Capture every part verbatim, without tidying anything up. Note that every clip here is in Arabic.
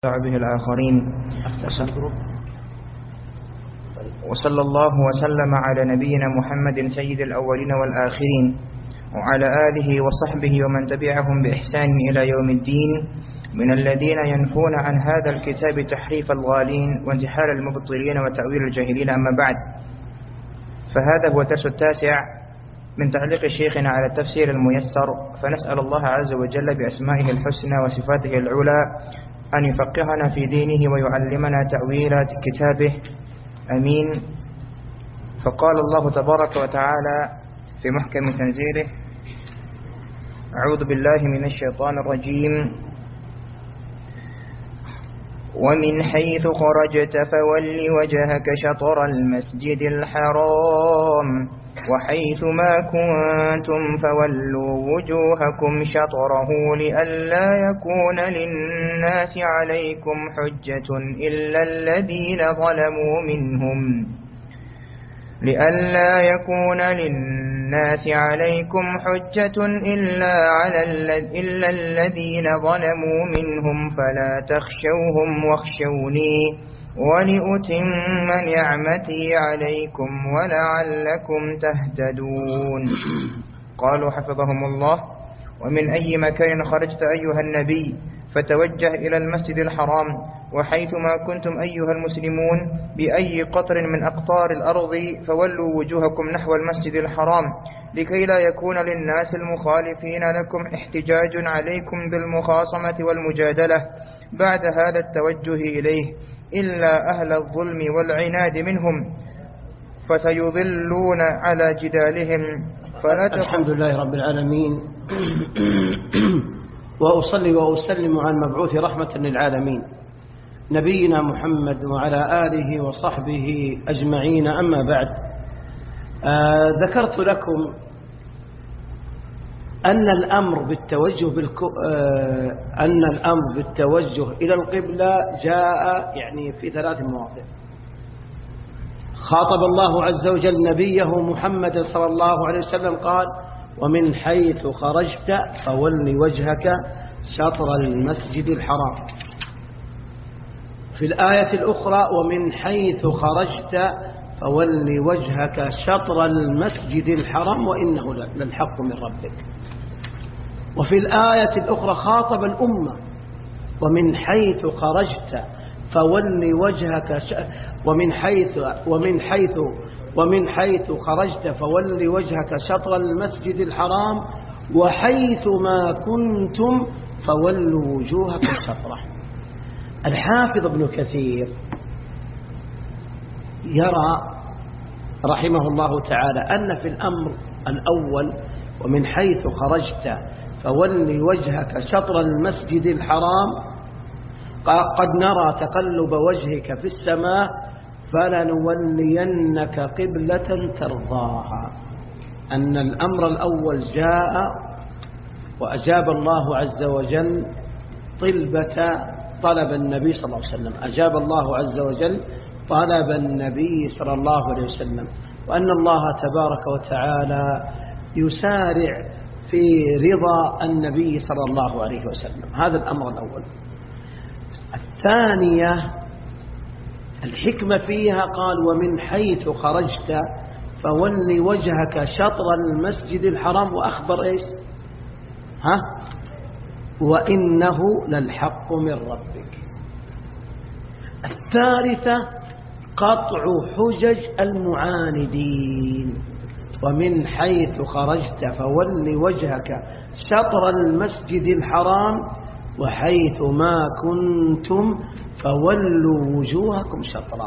به الآخرين. وصلى الله وسلم على نبينا محمد سيد الأولين والآخرين وعلى آله وصحبه ومن تبعهم بإحسان إلى يوم الدين، من الذين ينفون عن هذا الكتاب تحريف الغالين وانتحال المبطلين وتأويل الجاهلين. أما بعد، فهذا هو الدرس التاسع من تعليق شيخنا على التفسير الميسر، فنسأل الله عز وجل بأسمائه الحسنى وصفاته العلى أن يفقهنا في دينه ويعلمنا تأويلات كتابه، أمين. فقال الله تبارك وتعالى في محكم تنزيله: أعوذ بالله من الشيطان الرجيم: ومن حيث خرجت فول وجهك شطر المسجد الحرام وحيث ما كنتم فولوا وجوهكم شطره لئلا يكون للناس عليكم حجة إلا الذين ظلموا منهم لئلا يكون للناس عليكم حجة إلا على إلا الذين ظلموا منهم فلا تخشوهم واخشوني ولأتم نعمتي عليكم ولعلكم تهتدون. قالوا حفظهم الله: ومن أي مكان خرجت أيها النبي فتوجه إلى المسجد الحرام وحيثما كنتم أيها المسلمون بأي قطر من أقطار الأرض فولوا وجوهكم نحو المسجد الحرام لكي لا يكون للناس المخالفين لكم احتجاج عليكم بالمخاصمة والمجادلة بعد هذا التوجه إليه إلا أهل الظلم والعناد منهم فسيضلون على جدالهم. فلا الحمد لله رب العالمين، وأصلي وأسلم على المبعوث رحمة للعالمين نبينا محمد وعلى آله وصحبه أجمعين. أما بعد، آه ذكرت لكم أن الأمر بالتوجه بالكو... آه أن الأمر بالتوجه إلى القبلة جاء يعني في ثلاث مواضع. خاطب الله عز وجل نبيه محمد صلى الله عليه وسلم قال: ومن حيث خرجت فول وجهك شطر المسجد الحرام. في الآية الأخرى: ومن حيث خرجت فول وجهك شطر المسجد الحرام وإنه للحق من ربك. وفي الآية الأخرى خاطب الأمة: ومن حيث خرجت فول وجهك ش... ومن حيث ومن حيث ومن حيث خرجت فول وجهك شطر المسجد الحرام وحيث ما كنتم فولوا وجوهكم شطره. الحافظ ابن كثير يرى رحمه الله تعالى أن في الأمر الأول: ومن حيث خرجت فول وجهك شطر المسجد الحرام، قد نرى تقلب وجهك في السماء فلنولينك قبلة ترضاها. أن الأمر الأول جاء وأجاب الله عز وجل طلبة طلب النبي صلى الله عليه وسلم، أجاب الله عز وجل طلب النبي صلى الله عليه وسلم، وأن الله تبارك وتعالى يسارع في رضا النبي صلى الله عليه وسلم. هذا الأمر الأول. الثانية الحكمة فيها قال: ومن حيث خرجت فول وجهك شطر المسجد الحرام، وأخبر إيش؟ ها؟ وإنه للحق من ربك. الثالثة قطع حجج المعاندين: ومن حيث خرجت فول وجهك شطر المسجد الحرام وحيث ما كنتم فولوا وجوهكم شطره.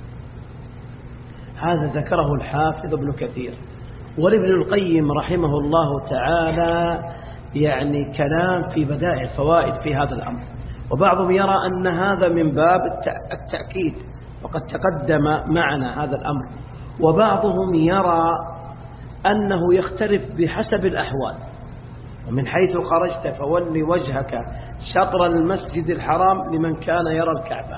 هذا ذكره الحافظ ابن كثير. وابن القيم رحمه الله تعالى يعني كلام في بدائع الفوائد في هذا الأمر، وبعضهم يرى أن هذا من باب التأكيد وقد تقدم معنا هذا الأمر، وبعضهم يرى أنه يختلف بحسب الأحوال. ومن حيث خرجت فول وجهك شطر المسجد الحرام لمن كان يرى الكعبة،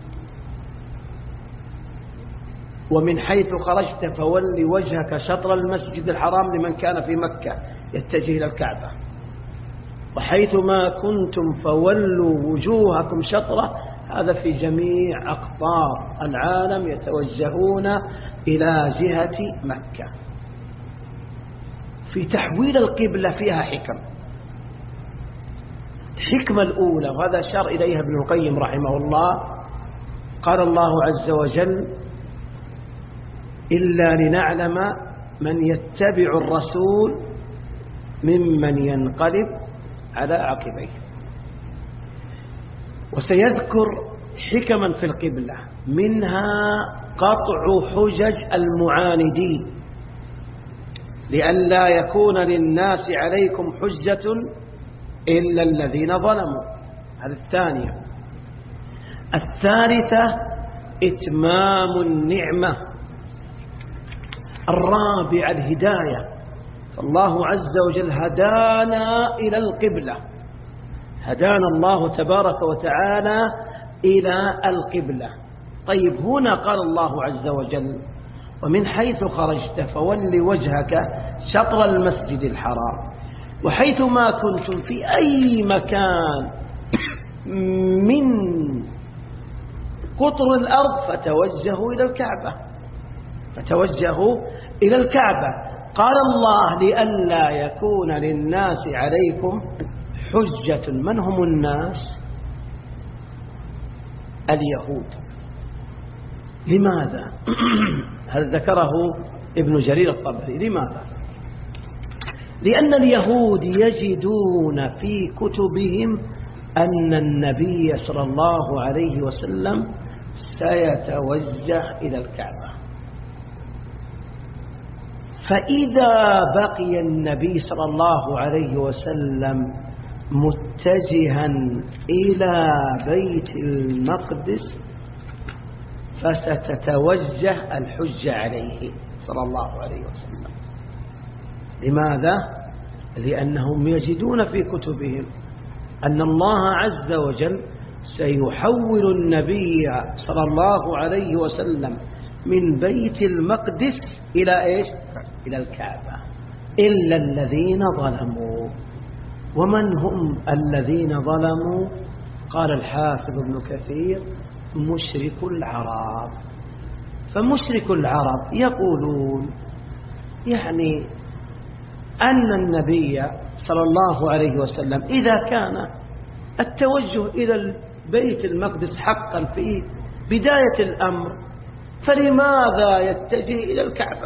ومن حيث خرجت فول وجهك شطر المسجد الحرام لمن كان في مكة يتجه إلى الكعبة. وحيثما كنتم فولوا وجوهكم شطرة، هذا في جميع أقطار العالم يتوجهون إلى جهة مكة. في تحويل القبلة فيها حكم. الحكمة الأولى، وهذا أشار إليها ابن القيم رحمه الله، قال الله عز وجل: إلا لنعلم من يتبع الرسول ممن ينقلب على عقبيه. وسيذكر حكما في القبلة، منها قطع حجج المعاندين لئلا يكون للناس عليكم حجة إلا الذين ظلموا. هذا الثانية. الثالثة إتمام النعمة. الرابعة الهداية، فالله عز وجل هدانا إلى القبلة، هدانا الله تبارك وتعالى إلى القبلة. طيب هنا قال الله عز وجل: ومن حيث خرجت فول وجهك شطر المسجد الحرام. وحيث ما كنتم في أي مكان من قطر الأرض فتوجهوا إلى الكعبة، فتوجهوا إلى الكعبة. قال الله: لئلا يكون للناس عليكم حجة. من هم الناس؟ اليهود. لماذا؟ هل ذكره ابن جرير الطبري. لماذا؟ لأن اليهود يجدون في كتبهم أن النبي صلى الله عليه وسلم سيتوجه إلى الكعبة، فإذا بقي النبي صلى الله عليه وسلم متجها إلى بيت المقدس فستتوجه الحجة عليه صلى الله عليه وسلم. لماذا؟ لأنهم يجدون في كتبهم أن الله عز وجل سيحول النبي صلى الله عليه وسلم من بيت المقدس إلى إيش؟ إلى الكعبة، إلا الذين ظلموا. ومن هم الذين ظلموا؟ قال الحافظ ابن كثير: مشرك العرب. فمشرك العرب يقولون يعني أن النبي صلى الله عليه وسلم إذا كان التوجه إلى بيت المقدس حقا في بداية الأمر، فلماذا يتجه إلى الكعبة؟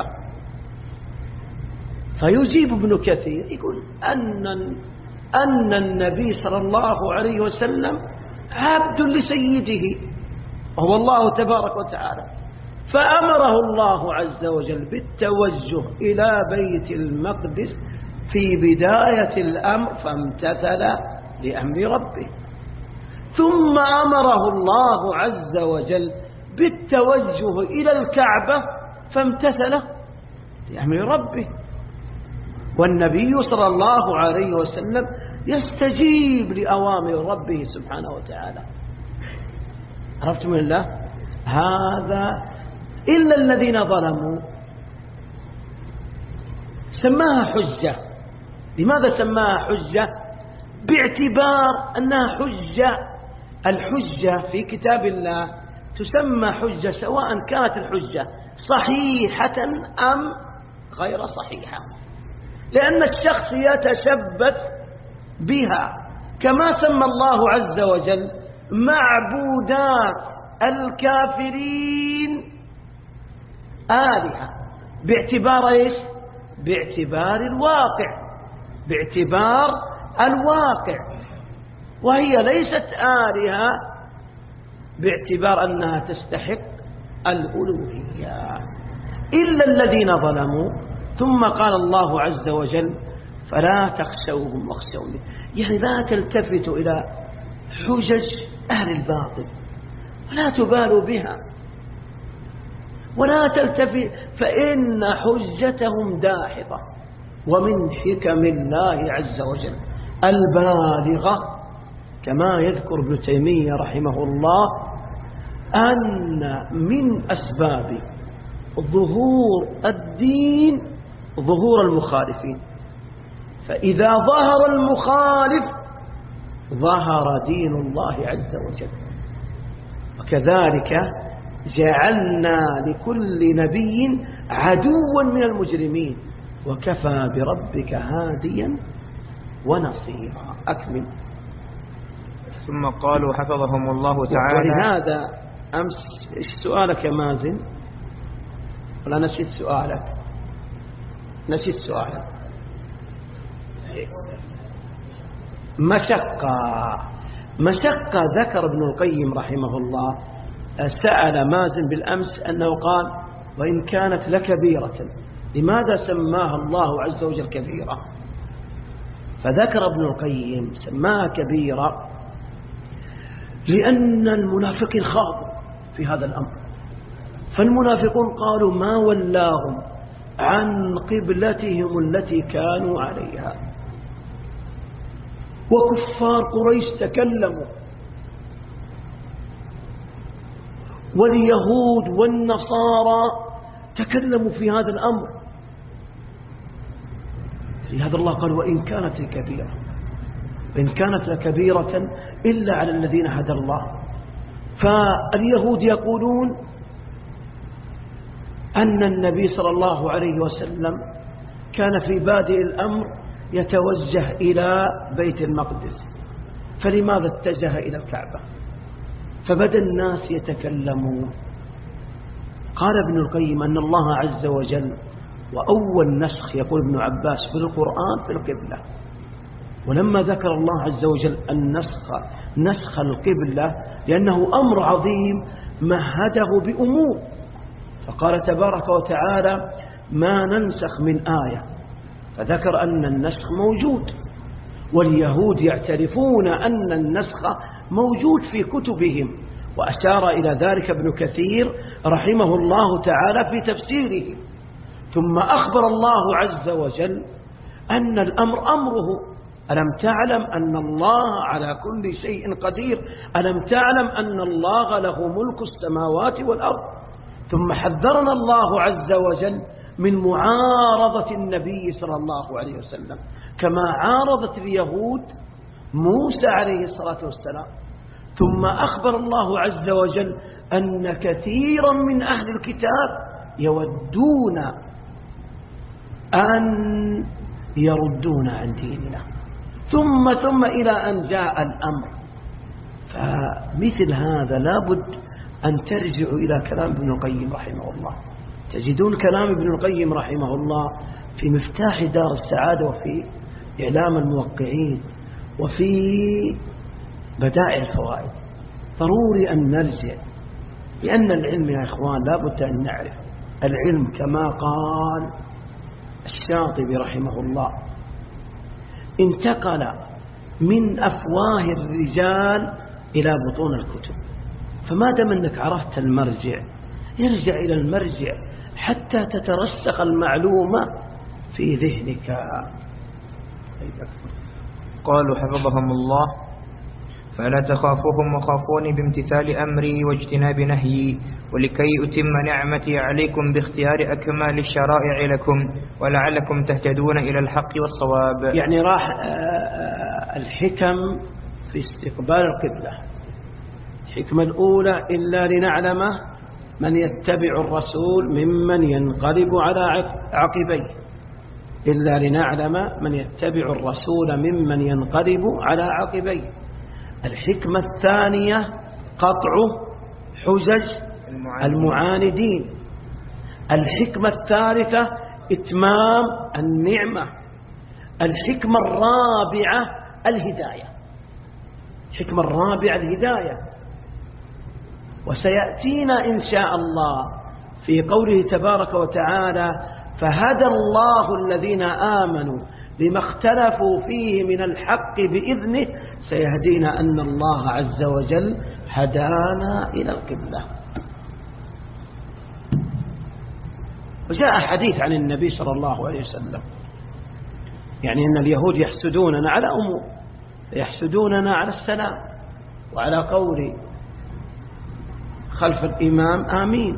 فيجيب ابن كثير يقول أن أن النبي صلى الله عليه وسلم عبد لسيده وهو الله تبارك وتعالى، فأمره الله عز وجل بالتوجه إلى بيت المقدس في بداية الأمر فامتثل لأمر ربه، ثم أمره الله عز وجل بالتوجه إلى الكعبة فامتثل لأمر ربه. والنبي صلى الله عليه وسلم يستجيب لأوامر ربه سبحانه وتعالى. عرفتم الله؟ هذا إلا الذين ظلموا سماها حجة. لماذا سماها حجة؟ باعتبار أنها حجة. الحجة في كتاب الله تسمى حجة سواء كانت الحجة صحيحة أم غير صحيحة، لأن الشخص يتشبث بها، كما سمى الله عز وجل معبودات الكافرين آلهة باعتبار إيش؟ باعتبار الواقع، باعتبار الواقع، وهي ليست آلهة باعتبار أنها تستحق الألوهية إلا الذين ظلموا. ثم قال الله عز وجل: فلا تخشوهم واخشوني. يعني لا تلتفتوا إلى حجج أهل الباطل ولا تبالوا بها ولا تلتفت، فإن حجتهم داحضة. ومن حكم الله عز وجل البالغة كما يذكر ابن تيمية رحمه الله أن من أسباب ظهور الدين ظهور المخالفين، فإذا ظهر المخالف ظهر دين الله عز وجل. وكذلك جعلنا لكل نبي عدوا من المجرمين وكفى بربك هاديا ونصيرا. أكمل. ثم قالوا حفظهم الله تعالى. ولهذا أمس إيش سؤالك يا مازن؟ ولا نسيت سؤالك؟ نسيت سؤالك. مشقة مشقة ذكر ابن القيم رحمه الله، سأل مازن بالأمس أنه قال وإن كانت لكبيرة لماذا سماها الله عز وجل كبيرة؟ فذكر ابن القيم سماها كبيرة لأن المنافقين خاضوا في هذا الأمر. فالمنافقون قالوا ما ولاهم عن قبلتهم التي كانوا عليها، وكفار قريش تكلموا، واليهود والنصارى تكلموا في هذا الأمر. لهذا الله قال وإن كانت كبيرة، إن كانت لكبيرة إلا على الذين هدى الله. فاليهود يقولون أن النبي صلى الله عليه وسلم كان في بادئ الأمر يتوجه إلى بيت المقدس، فلماذا اتجه إلى الكعبة؟ فبدأ الناس يتكلمون. قال ابن القيم أن الله عز وجل وأول نسخ يقول ابن عباس في القرآن في القبلة، ولما ذكر الله عز وجل النسخ نسخ القبلة لأنه أمر عظيم مهده بأمور، فقال تبارك وتعالى ما ننسخ من آية، فذكر أن النسخ موجود، واليهود يعترفون أن النسخ موجود في كتبهم، وأشار إلى ذلك ابن كثير رحمه الله تعالى في تفسيره. ثم أخبر الله عز وجل أن الأمر أمره، ألم تعلم أن الله على كل شيء قدير، ألم تعلم أن الله له ملك السماوات والأرض. ثم حذرنا الله عز وجل من معارضة النبي صلى الله عليه وسلم كما عارضت اليهود موسى عليه الصلاة والسلام. ثم أخبر الله عز وجل أن كثيرا من أهل الكتاب يودون أن يردون عن ديننا، ثم ثم إلى أن جاء الأمر. فمثل هذا لابد أن ترجعوا إلى كلام ابن القيم رحمه الله. تجدون كلام ابن القيم رحمه الله في مفتاح دار السعادة، وفي إعلام الموقعين، وفي بدائع الفوائد. ضروري أن نرجع، لأن العلم يا إخوان لابد أن نعرف العلم كما قال الشاطبي رحمه الله انتقل من أفواه الرجال إلى بطون الكتب. فما دام أنك عرفت المرجع ارجع إلى المرجع حتى تترسخ المعلومة في ذهنك. قالوا حفظهم الله فلا تخافوهم وخافوني بامتثال أمري واجتناب نهيي، ولكي أتم نعمتي عليكم باختيار أكمال الشرائع لكم ولعلكم تهتدون إلى الحق والصواب. يعني راح الحكم في استقبال القبلة. الحكمة الأولى إلا لنعلم من يتبع الرسول ممن ينقلب على عقبيه، إلا لنعلم من يتبع الرسول ممن ينقلب على عقبيه. الحكمة الثانية قطع حجج المعاندين. الحكمة الثالثة إتمام النعمة. الحكمة الرابعة الهداية. الحكمة الرابعة الهداية. وسيأتينا إن شاء الله في قوله تبارك وتعالى فهدى الله الذين آمنوا لما اختلفوا فيه من الحق بإذنه سيهدينا أن الله عز وجل هدانا إلى القبلة. وجاء حديث عن النبي صلى الله عليه وسلم يعني أن اليهود يحسدوننا على أمور، يحسدوننا على السلام وعلى قول خلف الإمام آمين،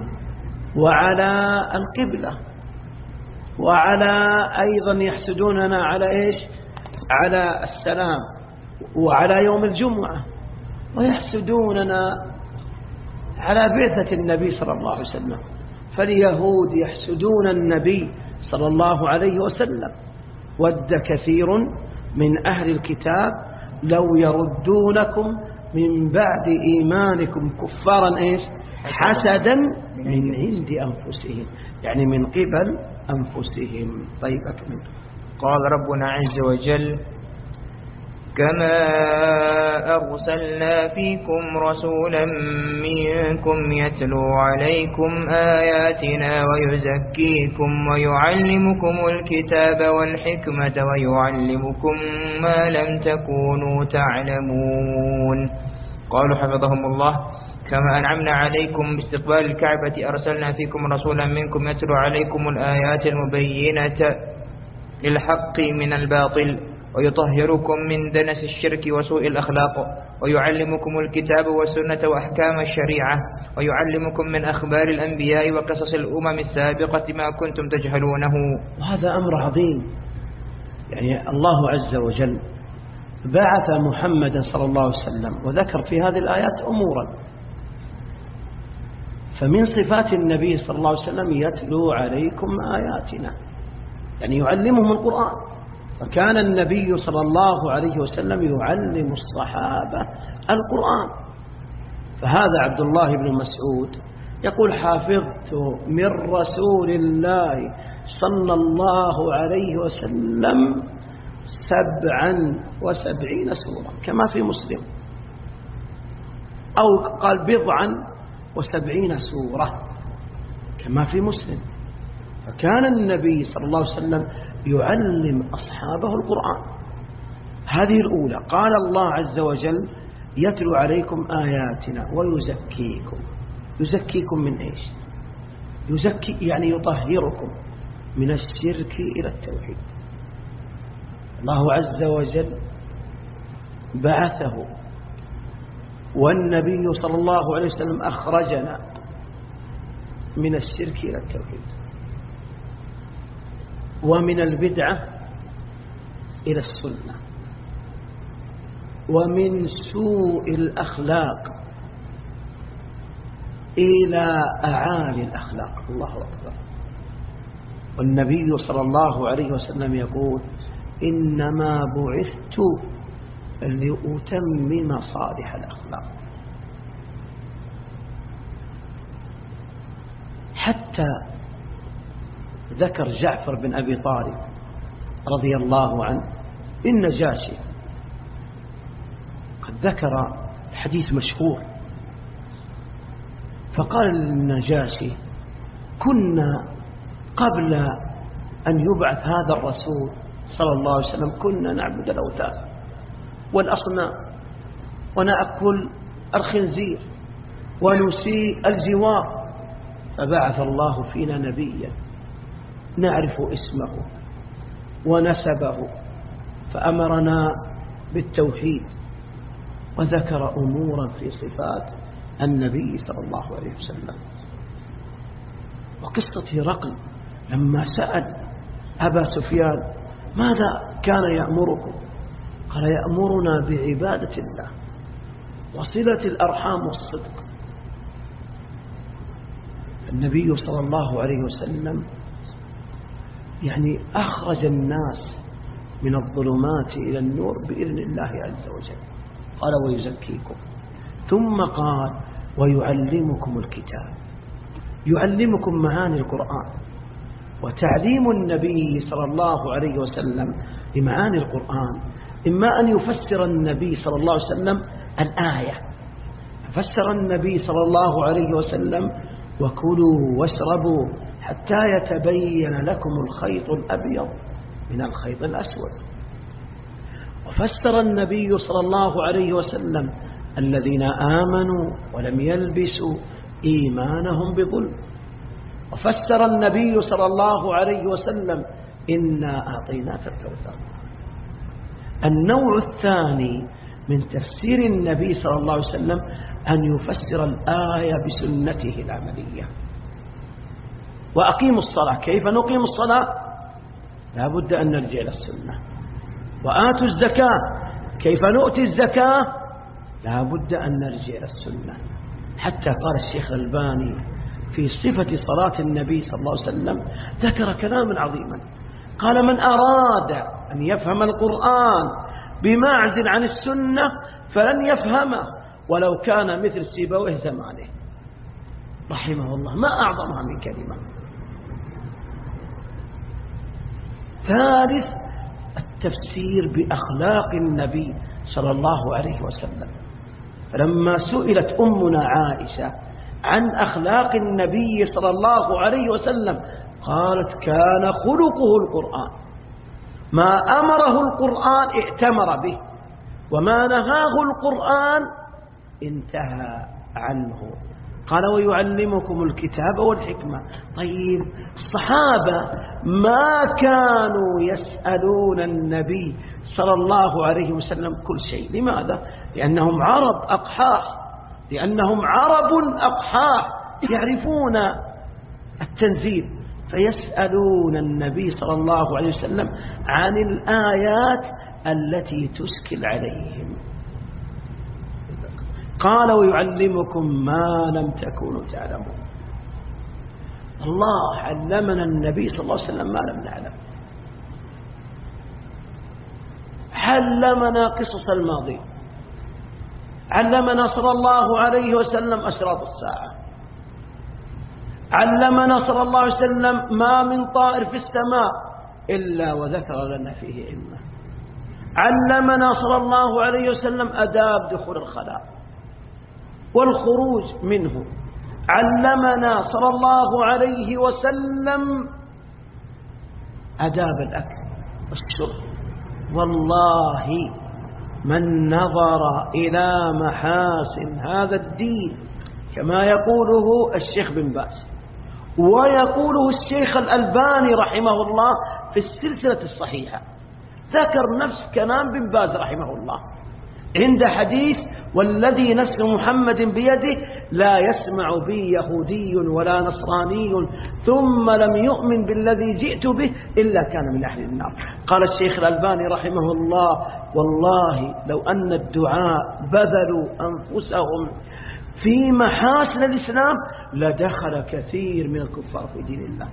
وعلى القبلة، وعلى أيضا يحسدوننا على إيش على السلام وعلى يوم الجمعة، ويحسدوننا على بعثة النبي صلى الله عليه وسلم. فاليهود يحسدون النبي صلى الله عليه وسلم. ود كثير من أهل الكتاب لو يردونكم من بعد إيمانكم كفارا إيش حسدا من عند أنفسهم، يعني من قبل أنفسهم. طيب أكمل. قال ربنا عز وجل: كما أرسلنا فيكم رسولا منكم يتلو عليكم آياتنا ويزكيكم ويعلمكم الكتاب والحكمة ويعلمكم ما لم تكونوا تعلمون. قالوا حفظهم الله: كما أنعمنا عليكم باستقبال الكعبة أرسلنا فيكم رسولا منكم يتلو عليكم الآيات المبينة للحق من الباطل ويطهركم من دنس الشرك وسوء الأخلاق ويعلمكم الكتاب والسنة وأحكام الشريعة ويعلمكم من أخبار الأنبياء وقصص الأمم السابقة ما كنتم تجهلونه. وهذا أمر عظيم. يعني الله عز وجل بعث محمدا صلى الله عليه وسلم وذكر في هذه الآيات أمورا. فمن صفات النبي صلى الله عليه وسلم يتلو عليكم آياتنا، يعني يعلمهم القرآن. فكان النبي صلى الله عليه وسلم يعلم الصحابة القرآن. فهذا عبد الله بن مسعود يقول: حافظت من رسول الله صلى الله عليه وسلم سبعا وسبعين سورة، كما في مسلم، أو قال بضعا وسبعين سورة كما في مسلم. فكان النبي صلى الله عليه وسلم يعلم أصحابه القرآن. هذه الأولى. قال الله عز وجل: يتلو عليكم آياتنا ويزكيكم. يزكيكم من إيش؟ يزكي يعني يطهركم من الشرك إلى التوحيد. الله عز وجل بعثه والنبي صلى الله عليه وسلم أخرجنا من الشرك إلى التوحيد، ومن البدعة إلى السنة، ومن سوء الأخلاق إلى أعالي الأخلاق. الله أكبر. والنبي صلى الله عليه وسلم يقول: إنما بعثت لأتمم صالح الأخلاق. حتى ذكر جعفر بن أبي طالب رضي الله عنه النجاشي، قد ذكر حديث مشهور، فقال النجاشي: كنا قبل أن يبعث هذا الرسول صلى الله عليه وسلم كنا نعبد الأوثان والأصنام ونأكل الخنزير ونسيء الجوار، فبعث الله فينا نبيا نعرف اسمه ونسبه فأمرنا بالتوحيد، وذكر أمورا في صفات النبي صلى الله عليه وسلم. وقصة هرقل لما سأل أبا سفيان: ماذا كان يأمركم؟ قال: يأمرنا بعبادة الله وصلة الأرحام والصدق. النبي صلى الله عليه وسلم يعني أخرج الناس من الظلمات إلى النور بإذن الله عز وجل. قال: ويزكيكم. ثم قال: ويعلمكم الكتاب. يعلمكم معاني القرآن. وتعليم النبي صلى الله عليه وسلم لمعاني القرآن إما أن يفسر النبي صلى الله عليه وسلم الآية. فسر النبي صلى الله عليه وسلم: وكلوا واشربوا حتى يتبين لكم الخيط الأبيض من الخيط الأسود. وفسر النبي صلى الله عليه وسلم: الذين آمنوا ولم يلبسوا إيمانهم بظلم. وفسر النبي صلى الله عليه وسلم: إنا أعطيناك الكوثر. النوع الثاني من تفسير النبي صلى الله عليه وسلم أن يفسر الآية بسنته العملية. وأقيموا الصلاة. كيف نقيم الصلاة؟ لا بد أن نرجع إلى السنة. وآتوا الزكاة. كيف نؤتي الزكاة؟ لا بد أن نرجع إلى السنة. حتى قال الشيخ الألباني في صفة صلاة النبي صلى الله عليه وسلم ذكر كلاما عظيما، قال: من أراد أن يفهم القرآن بمعزل عن السنة فلن يفهمه ولو كان مثل سيبويه زمانه، رحمه الله. ما أعظمها من كلمة. ثالث، التفسير بأخلاق النبي صلى الله عليه وسلم. لما سئلت أمنا عائشة عن أخلاق النبي صلى الله عليه وسلم قالت: كان خلقه القرآن، ما أمره القرآن ائتمر به، وما نهاه القرآن انتهى عنه. قال: ويعلمكم الكتاب والحكمة. طيب، الصحابة ما كانوا يسألون النبي صلى الله عليه وسلم كل شيء. لماذا؟ لأنهم عرب أقحاح، لأنهم عرب أقحاح يعرفون التنزيل، فيسألون النبي صلى الله عليه وسلم عن الآيات التي تشكل عليهم. قال: ويعلمكم ما لم تكونوا تعلمون. الله علمنا النبي صلى الله عليه وسلم ما لم نعلم. علمنا قصص الماضي، علمنا صلى الله عليه وسلم أشراط الساعة، علمنا صلى الله عليه وسلم ما من طائر في السماء إلا وذكر لنا فيه علمه، علمنا صلى الله عليه وسلم آداب دخول الخلاء والخروج منه، علمنا صلى الله عليه وسلم آداب الأكل والشرب. والله من نظر إلى محاسن هذا الدين كما يقوله الشيخ بن باز ويقوله الشيخ الألباني رحمه الله في السلسلة الصحيحة، ذكر نفس كلام بن باز رحمه الله عند حديث: والذي نفس محمد بيده لا يسمع بي يهودي ولا نصراني ثم لم يؤمن بالذي جئت به إلا كان من أهل النار. قال الشيخ الألباني رحمه الله: والله لو أن الدعاء بذلوا أنفسهم في محاسن الإسلام لدخل كثير من الكفار في دين الله.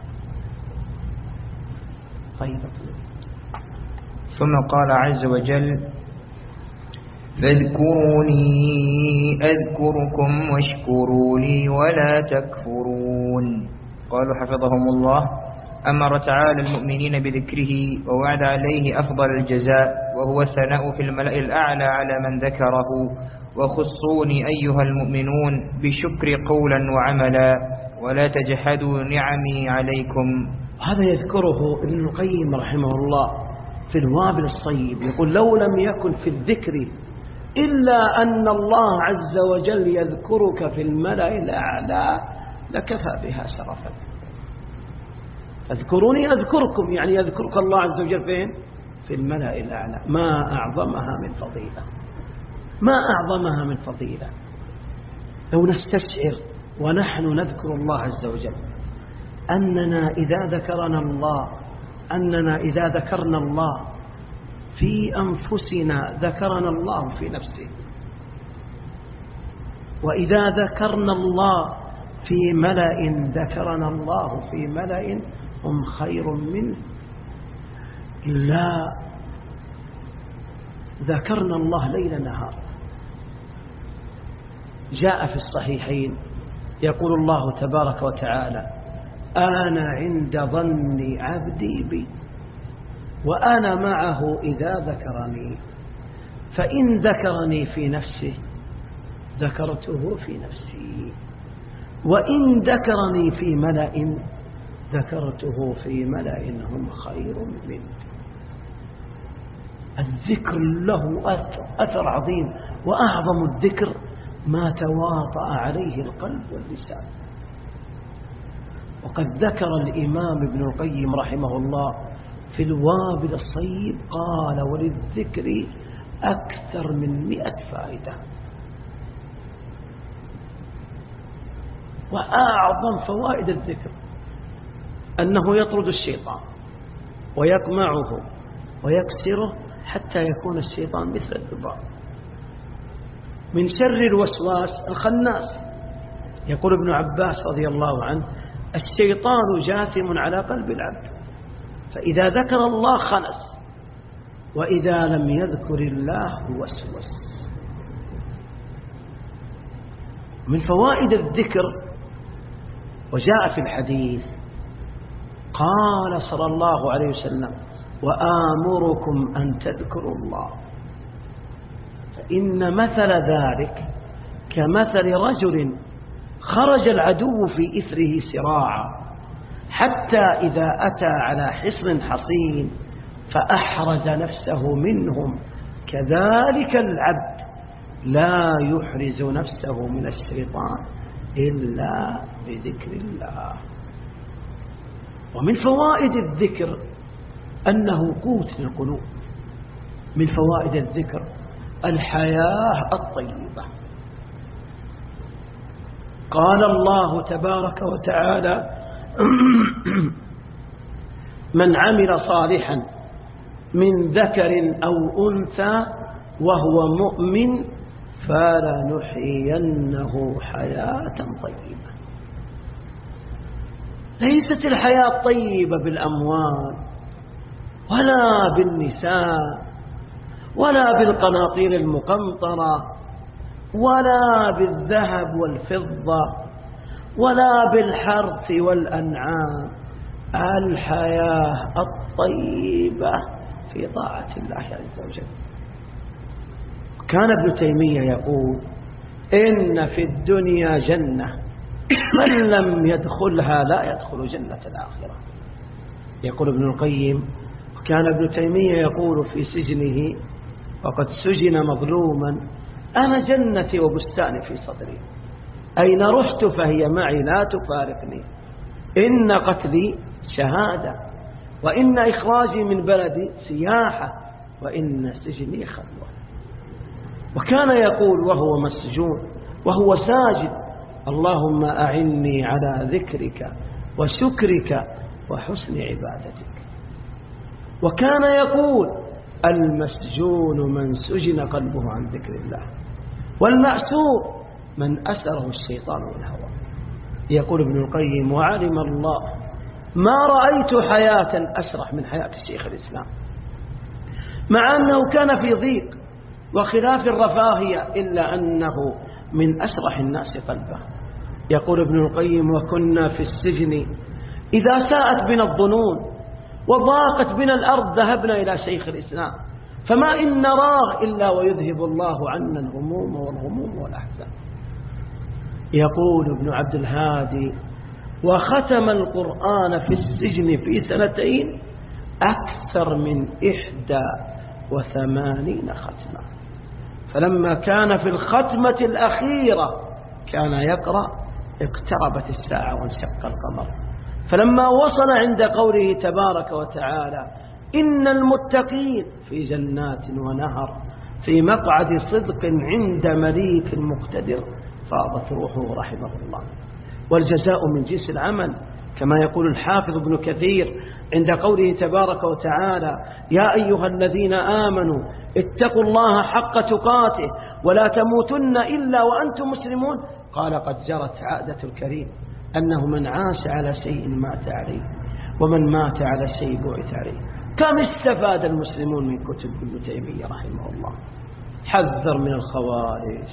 طيب. ثم قال عز وجل: فاذكروني أذكركم واشكروا لي ولا تكفرون. قالوا حفظهم الله: أمر تعالى المؤمنين بذكره ووعد عليه أفضل الجزاء، وهو الثناء في الملأ الأعلى على من ذكره. وخصوني أيها المؤمنون بشكر قولا وعملا ولا تجحدوا نعمي عليكم. هذا يذكره ابن القيم رحمه الله في الوابل الصيب، يقول: لو لم يكن في الذكر إلا أن الله عز وجل يذكرك في الملأ الأعلى لكفى بها شرفا. اذكروني أذكركم، يعني يذكرك الله عز وجل فين؟ في الملأ الأعلى. ما أعظمها من فضيلة، ما أعظمها من فضيلة. لو نستشعر ونحن نذكر الله عز وجل أننا إذا ذكرنا الله أننا إذا ذكرنا الله في أنفسنا ذكرنا الله في نفسه، وإذا ذكرنا الله في ملأ ذكرنا الله في ملأ هم خير منه. لا، ذكرنا الله ليل نهار. جاء في الصحيحين يقول الله تبارك وتعالى: أنا عند ظن عبدي بي وأنا معه إذا ذكرني، فإن ذكرني في نفسه ذكرته في نفسي، وإن ذكرني في ملأ ذكرته في ملأ هم خير منه. الذكر له أثر عظيم، وأعظم الذكر ما تواطأ عليه القلب واللسان. وقد ذكر الإمام ابن القيم رحمه الله في الوابل الصيب قال: وللذكر أكثر من مئة فائدة. وأعظم فوائد الذكر أنه يطرد الشيطان ويقمعه ويكسره حتى حتى يكون الشيطان مثل الذباب. من شر الوسواس الخناس. يقول ابن عباس رضي الله عنه: الشيطان جاثم على قلب العبد، فإذا ذكر الله خنس، وإذا لم يذكر الله وسوس. من فوائد الذكر وجاء في الحديث قال صلى الله عليه وسلم: وآمركم أن تذكروا الله، فإن مثل ذلك كمثل رجل خرج العدو في إثره سراعا، حتى إذا أتى على حصن حصين فأحرز نفسه منهم، كذلك العبد لا يحرز نفسه من الشيطان إلا بذكر الله. ومن فوائد الذكر أنه قوت للقلوب. من فوائد الذكر الحياة الطيبة. قال الله تبارك وتعالى: من عمل صالحا من ذكر أو أنثى وهو مؤمن فلنحيينه حياة طيبة. ليست الحياة طيبة بالأموال ولا بالنساء ولا بالقناطير المقنطرة ولا بالذهب والفضة ولا بالحرث والأنعام. الحياة الطيبة في طاعة الله عز وجل. كان ابن تيمية يقول: إن في الدنيا جنة من لم يدخلها لا يدخل جنة الآخرة. يقول ابن القيم: كان ابن تيمية يقول في سجنه وقد سجن مظلوما: أنا جنتي وبستاني في صدري، أين رحت فهي معي لا تفارقني، إن قتلي شهادة، وإن إخراجي من بلدي سياحة، وإن سجني خلوة. وكان يقول وهو مسجون وهو ساجد: اللهم أعني على ذكرك وشكرك وحسن عبادتك. وكان يقول: المسجون من سجن قلبه عن ذكر الله، والمأسور من أسره الشيطان والهوى. يقول ابن القيم: وعلم الله ما رأيت حياة أشرح من حياة الشيخ الإسلام، مع أنه كان في ضيق وخلاف الرفاهية، إلا أنه من أشرح الناس قلبه. يقول ابن القيم: وكنا في السجن إذا ساءت بنا الظنون وضاقت بنا الأرض ذهبنا إلى شيخ الإسلام، فما إن نراه إلا ويذهب الله عنا الهموم والغموم والأحزان. يقول ابن عبد الهادي: وختم القرآن في السجن في سنتين أكثر من إحدى وثمانين ختمة، فلما كان في الختمة الأخيرة كان يقرأ: اقتربت الساعة وانشق القمر. فلما وصل عند قوله تبارك وتعالى: إن المتقين في جنات ونهر في مقعد صدق عند مليك مقتدر، فاضت روحه رحمه الله. والجزاء من جنس العمل، كما يقول الحافظ ابن كثير عند قوله تبارك وتعالى: يا أيها الذين آمنوا اتقوا الله حق تقاته ولا تموتن إلا وأنتم مسلمون. قال: قد جرت عادة الكريم أنه من عاش على شيء مات عليه، ومن مات على شيء بعث عليه. كم استفاد المسلمون من كتب ابن تيمية رحمه الله؟ حذر من الخوارج،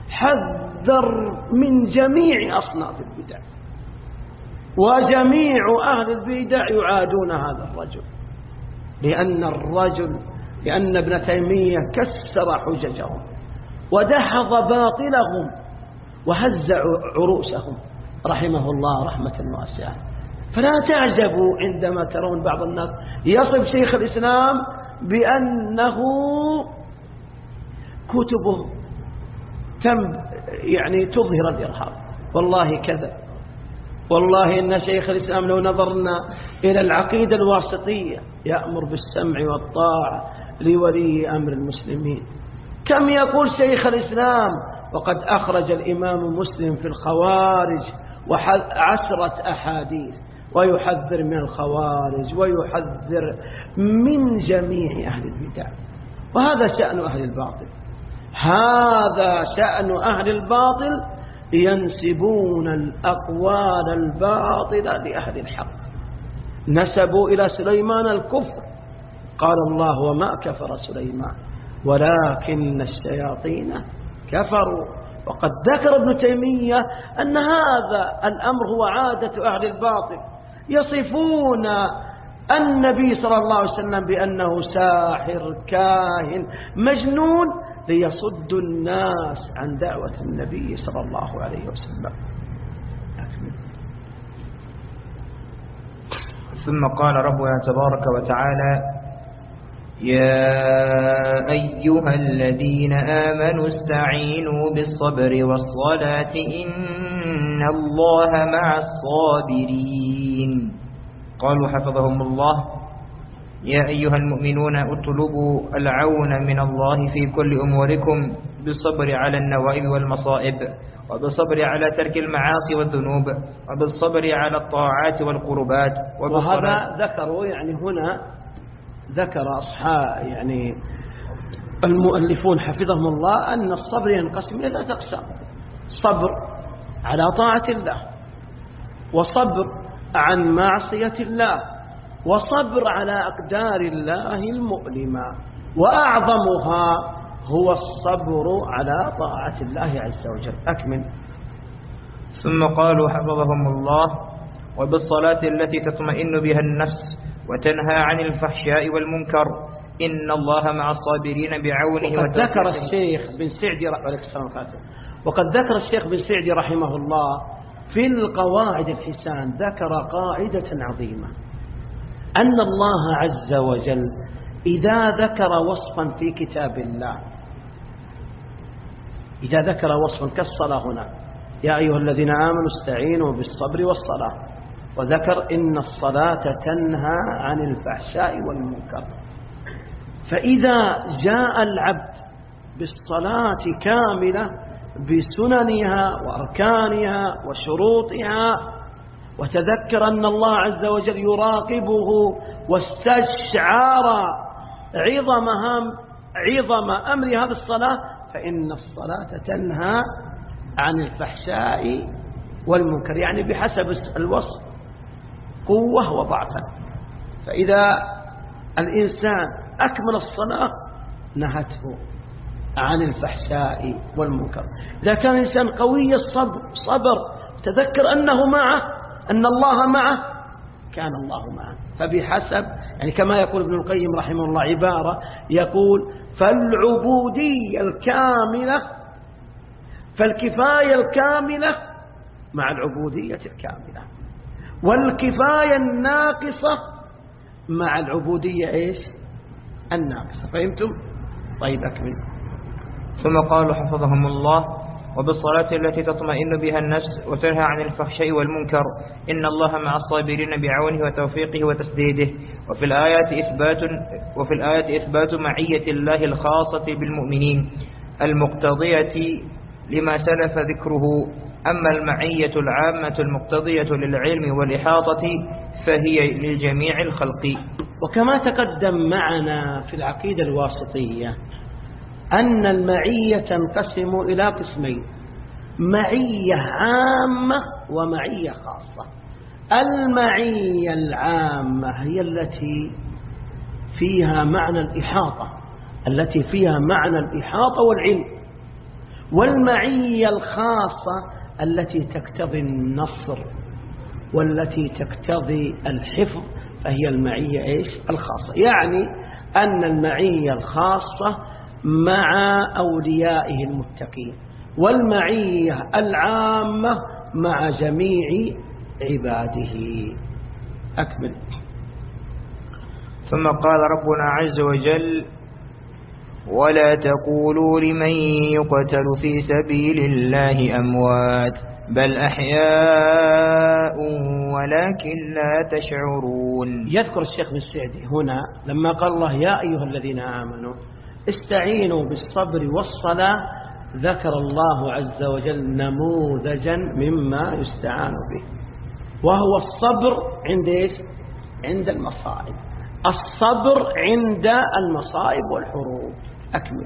حذر من جميع أصناف البدع، وجميع أهل البدع يعادون هذا الرجل، لأن الرجل لأن ابن تيمية كسر حججهم ودحض باطلهم وهز عروسهم رحمه الله رحمة واسعة. فلا تعجبوا عندما ترون بعض الناس يصف شيخ الإسلام بأنه كتبه تم يعني تظهر الإرهاب. والله كذب. والله إن شيخ الإسلام لو نظرنا إلى العقيدة الواسطية يأمر بالسمع والطاعة لولي أمر المسلمين. كم يقول شيخ الإسلام: وقد أخرج الإمام مسلم في الخوارج وعشرة أحاديث، ويحذر من الخوارج ويحذر من جميع أهل البدع. وهذا شأن أهل الباطل، هذا شأن أهل الباطل، ينسبون الأقوال الباطلة لأهل الحق. نسبوا إلى سليمان الكفر، قال الله وما كفر سليمان ولكن الشياطين كفروا. وقد ذكر ابن تيمية أن هذا الأمر هو عادة أهل الباطل، يصفون النبي صلى الله عليه وسلم بأنه ساحر كاهن مجنون ليصد الناس عن دعوة النبي صلى الله عليه وسلم. ثم قال ربنا تبارك وتعالى: يا أيها الذين آمنوا استعينوا بالصبر والصلاة إن الله مع الصابرين. قالوا حفظهم الله: يا أيها المؤمنون اطلبوا العون من الله في كل أموركم بالصبر على النوائب والمصائب، وبالصبر على ترك المعاصي والذنوب، وبالصبر على الطاعات والقربات. وهذا ذكروا يعني هنا ذكر أصحاب يعني المؤلفون حفظهم الله أن الصبر ينقسم إلى أقسام: صبر على طاعة الله، وصبر عن معصية الله، وصبر على أقدار الله المؤلمة، وأعظمها هو الصبر على طاعة الله عز وجل. أكمل. ثم قالوا حفظهم الله: وبالصلاة التي تطمئن بها النفس وتنهى عن الفحشاء والمنكر إن الله مع الصابرين بعونه. وقد ذكر الشيخ بن سعدي وقد ذكر الشيخ بن سعدي رحمه الله في القواعد الحسان، ذكر قاعدة عظيمة: أن الله عز وجل إذا ذكر وصفا في كتاب الله، إذا ذكر وصفا كالصلاة هنا: يا أيها الذين آمنوا استعينوا بالصبر والصلاة، وذكر إن الصلاة تنهى عن الفحشاء والمنكر. فإذا جاء العبد بالصلاة كاملة بسننها وأركانها وشروطها، وتذكر أن الله عز وجل يراقبه، واستشعر عظم عظم أمر هذه الصلاة، فإن الصلاة تنهى عن الفحشاء والمنكر، يعني بحسب الوصف قوة وضعفا. فإذا الإنسان أكمل الصلاة نهته عن الفحشاء والمنكر. إذا كان الإنسان قوي الصبر صبر تذكر أنه معه، أن الله معه، كان الله معه. فبحسب يعني كما يقول ابن القيم رحمه الله عبارة يقول: فالعبودية الكاملة فالكفاية الكاملة مع العبودية الكاملة، والكفاية الناقصة مع العبودية إيش؟ الناقصة. فهمتم؟ طيب أكمل. ثم قالوا حفظهم الله: وبالصلاة التي تطمئن بها النفس وتنهى عن الفحشاء والمنكر إن الله مع الصابرين بعونه وتوفيقه وتسديده. وفي الآيات إثبات وفي الآيات إثبات معية الله الخاصة بالمؤمنين المقتضية لما سلف ذكره. أما المعية العامة المقتضية للعلم والإحاطة فهي لجميع الخلق. وكما تقدم معنا في العقيدة الواسطية أن المعية تنقسم إلى قسمين: معية عامة ومعية خاصة. المعية العامة هي التي فيها معنى الإحاطة، التي فيها معنى الإحاطة والعلم. والمعية الخاصة التي تقتضي النصر والتي تقتضي الحفظ، فهي المعية إيش؟ الخاصة. يعني أن المعية الخاصة مع أوليائه المتقين، والمعية العامة مع جميع عباده. أكمل. ثم قال ربنا عز وجل: ولا تقولوا لمن يقتل في سبيل الله أموات بل أحياء ولكن لا تشعرون. يذكر الشيخ بن سعدي هنا لما قال الله: يا أيها الذين آمنوا استعينوا بالصبر والصلاة، ذكر الله عز وجل نموذجا مما يستعان به، وهو الصبر عند إيش؟ عند المصائب. الصبر عند المصائب والحروب. أكمل.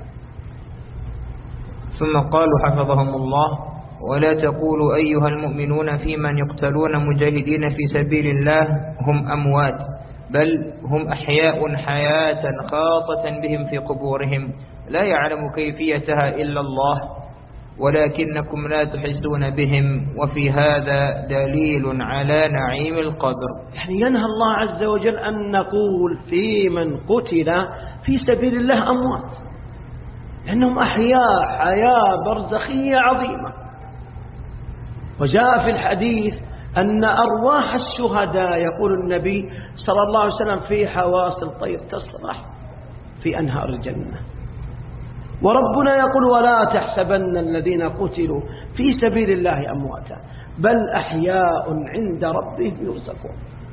ثم قالوا حفظهم الله: ولا تقولوا أيها المؤمنون في من يقتلون مجاهدين في سبيل الله هم أموات، بل هم أحياء حياة خاصة بهم في قبورهم لا يعلم كيفيتها إلا الله، ولكنكم لا تحسون بهم، وفي هذا دليل على نعيم القبر. يعني ينهى الله عز وجل أن نقول في من قتل في سبيل الله أموات، لأنهم أحياء حياة برزخية عظيمة. وجاء في الحديث أن أرواح الشهداء يقول النبي صلى الله عليه وسلم في حواصل الطير تسرح في أنهار الجنة. وربنا يقول: ولا تحسبن الذين قتلوا في سبيل الله أمواتا بل أحياء عند ربهم يرزقون.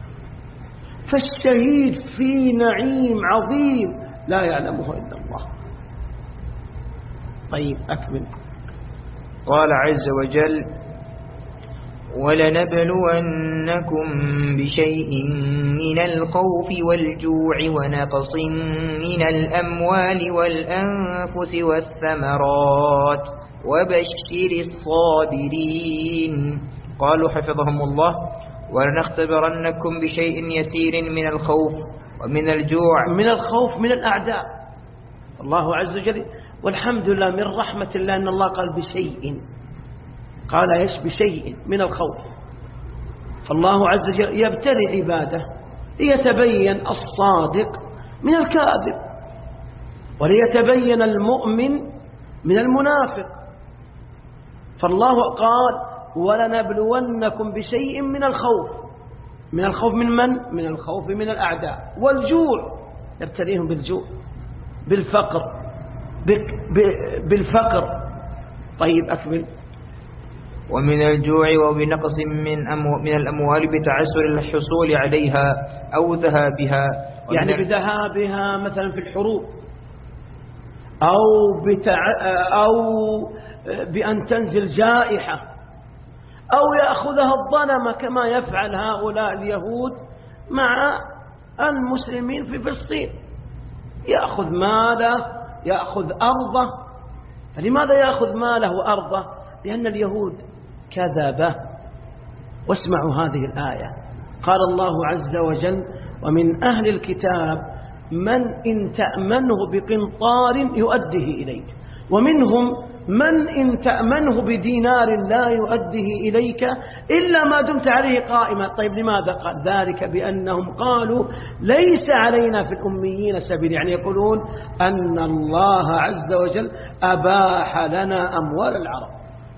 فالشهيد في نعيم عظيم لا يعلمه إلا الله. طيب أكمل. قال عز وجل: ولنبلونكم بشيء من الخوف والجوع ونقص من الأموال والأنفس والثمرات وبشر الصابرين. قالوا حفظهم الله: ولنختبرنكم بشيء يسير من الخوف ومن الجوع. من الخوف من الأعداء. الله عز وجل، والحمد لله من رحمة الله أن الله قال بشيء، قال ايش؟ بشيء من الخوف. فالله عز وجل يبتلي عباده ليتبين الصادق من الكاذب، وليتبين المؤمن من المنافق. فالله قال: ولنبلونكم بشيء من الخوف. من الخوف من من؟ من الخوف من الأعداء. والجوع يبتليهم بالجوع، بالفقر، بالفقر. طيب أكمل. ومن الجوع وبنقص من أمو من الأموال بتعسر الحصول عليها أو ذهابها، يعني بذهابها مثلا في الحروب، أو, بتع... أو بأن تنزل جائحة، أو يأخذها الظلمة كما يفعل هؤلاء اليهود مع المسلمين في فلسطين، يأخذ ماله، يأخذ أرضه. فلماذا يأخذ ماله وأرضه؟ لأن اليهود كذبة. واسمعوا هذه الآية. قال الله عز وجل: ومن أهل الكتاب من إن تأمنه بقنطار يؤديه إليك، ومنهم من إن تأمنه بدينار لا يؤديه إليك إلا ما دمت عليه قائما. طيب لماذا قال ذلك؟ بأنهم قالوا ليس علينا في الأميين سبيل، يعني يقولون أن الله عز وجل أباح لنا أموال العرب.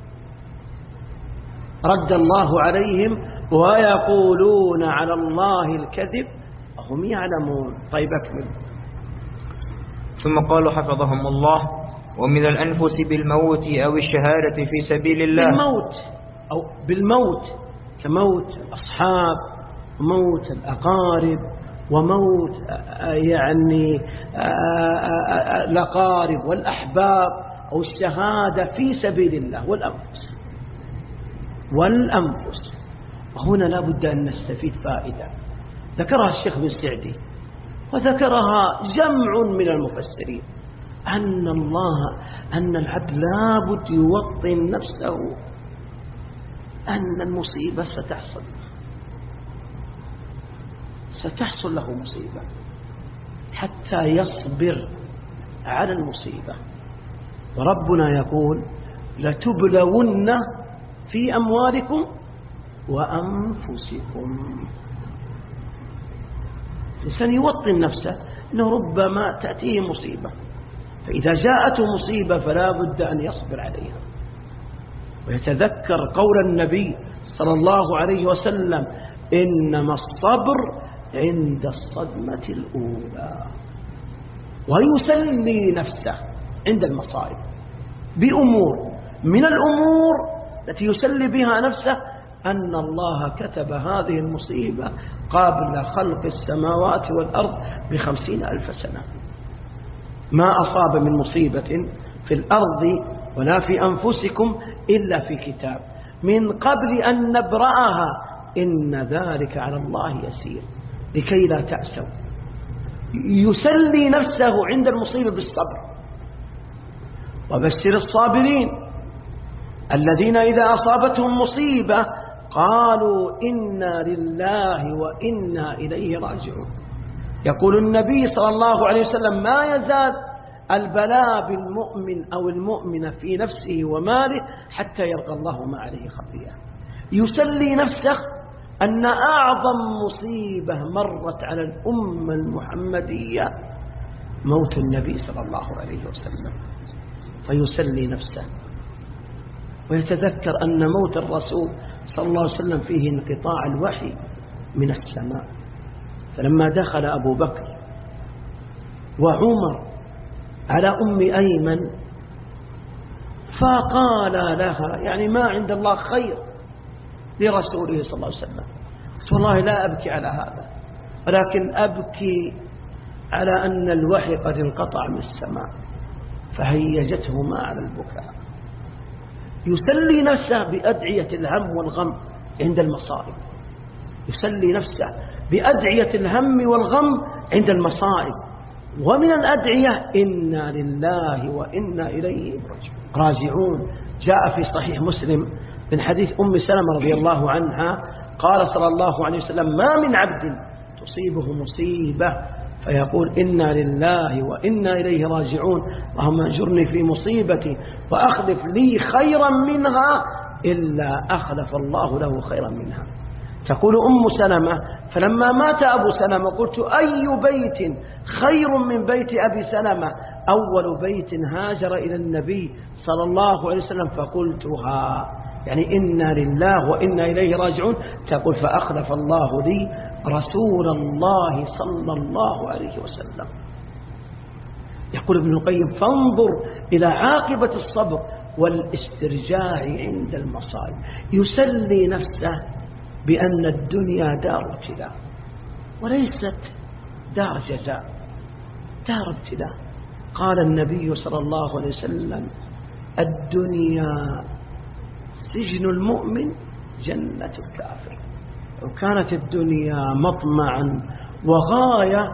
رد الله عليهم: ويقولون على الله الكذب وهم يعلمون. طيب أكمل. ثم قالوا حفظهم الله: ومن الأنفس بالموت أو الشهادة في سبيل الله. بالموت أو بالموت كموت الأصحاب وموت الأقارب وموت يعني الأقارب والأحباب، أو الشهادة في سبيل الله. والأنفس والأنفس وهنا لا بد أن نستفيد فائدة ذكرها الشيخ بن سعدي وذكرها جمع من المفسرين، أن الله أن العبد لا بد يوطن نفسه أن المصيبة ستحصل ستحصل له مصيبة حتى يصبر على المصيبة. وربنا يقول: لتبلون في أموالكم وأنفسكم. الإنسان يوطن نفسه أنه ربما تأتيه مصيبة، فإذا جاءته مصيبة فلا بد أن يصبر عليها، ويتذكر قول النبي صلى الله عليه وسلم: إنما الصبر عند الصدمة الأولى. ويسلي نفسه عند المصائب بأمور. من الأمور التي يسلي بها نفسه أن الله كتب هذه المصيبة قبل خلق السماوات والأرض بخمسين ألف سنة. ما أصاب من مصيبة في الأرض ولا في أنفسكم إلا في كتاب من قبل أن نبرأها إن ذلك على الله يسير، لكي لا تأسوا يسلي نفسه عند المصيبة بالصبر. وبشر الصابرين الذين إذا أصابتهم مصيبة قالوا إنا لله وإنا إليه راجعون. يقول النبي صلى الله عليه وسلم ما يزال البلاء بالمؤمن أو المؤمن في نفسه وماله حتى يلقى الله ما عليه خطيئة. يسلي نفسه أن أعظم مصيبة مرت على الأمة المحمدية موت النبي صلى الله عليه وسلم، فيسلي نفسه ويتذكر أن موت الرسول صلى الله عليه وسلم فيه انقطاع الوحي من السماء. فلما دخل أبو بكر وعمر على أم أيمن فقال لها يعني ما عند الله خير لرسوله صلى الله عليه وسلم. قلت والله لا أبكي على هذا، ولكن أبكي على أن الوحي قد انقطع من السماء. فهيجتهما على البكاء. يسلي نفسه بأدعية الهم والغم عند المصائب، يسلي نفسه بأدعية الهم والغم عند المصائب. ومن الأدعية إنا لله وإنا إليه راجعون. جاء في صحيح مسلم من حديث أم سلمة رضي الله عنها قال صلى الله عليه وسلم ما من عبد تصيبه مصيبة فيقول إنا لله وإنا إليه راجعون اللهم أجرني في مصيبتي وأخلف لي خيرا منها إلا أخلف الله له خيرا منها. تقول أم سلمة فلما مات أبو سلمة قلت أي بيت خير من بيت أبي سلمة؟ أول بيت هاجر إلى النبي صلى الله عليه وسلم فقلتها يعني إنا لله وإنا إليه راجعون. تقول فأخلف الله لي رسول الله صلى الله عليه وسلم. يقول ابن القيم فانظر إلى عاقبة الصبر والاسترجاع عند المصائب. يسلي نفسه بأن الدنيا دار ابتلاء وليست دار جزاء، دار ابتلاء. قال النبي صلى الله عليه وسلم الدنيا سجن المؤمن جنة الكافر. لو كانت الدنيا مطمعا وغاية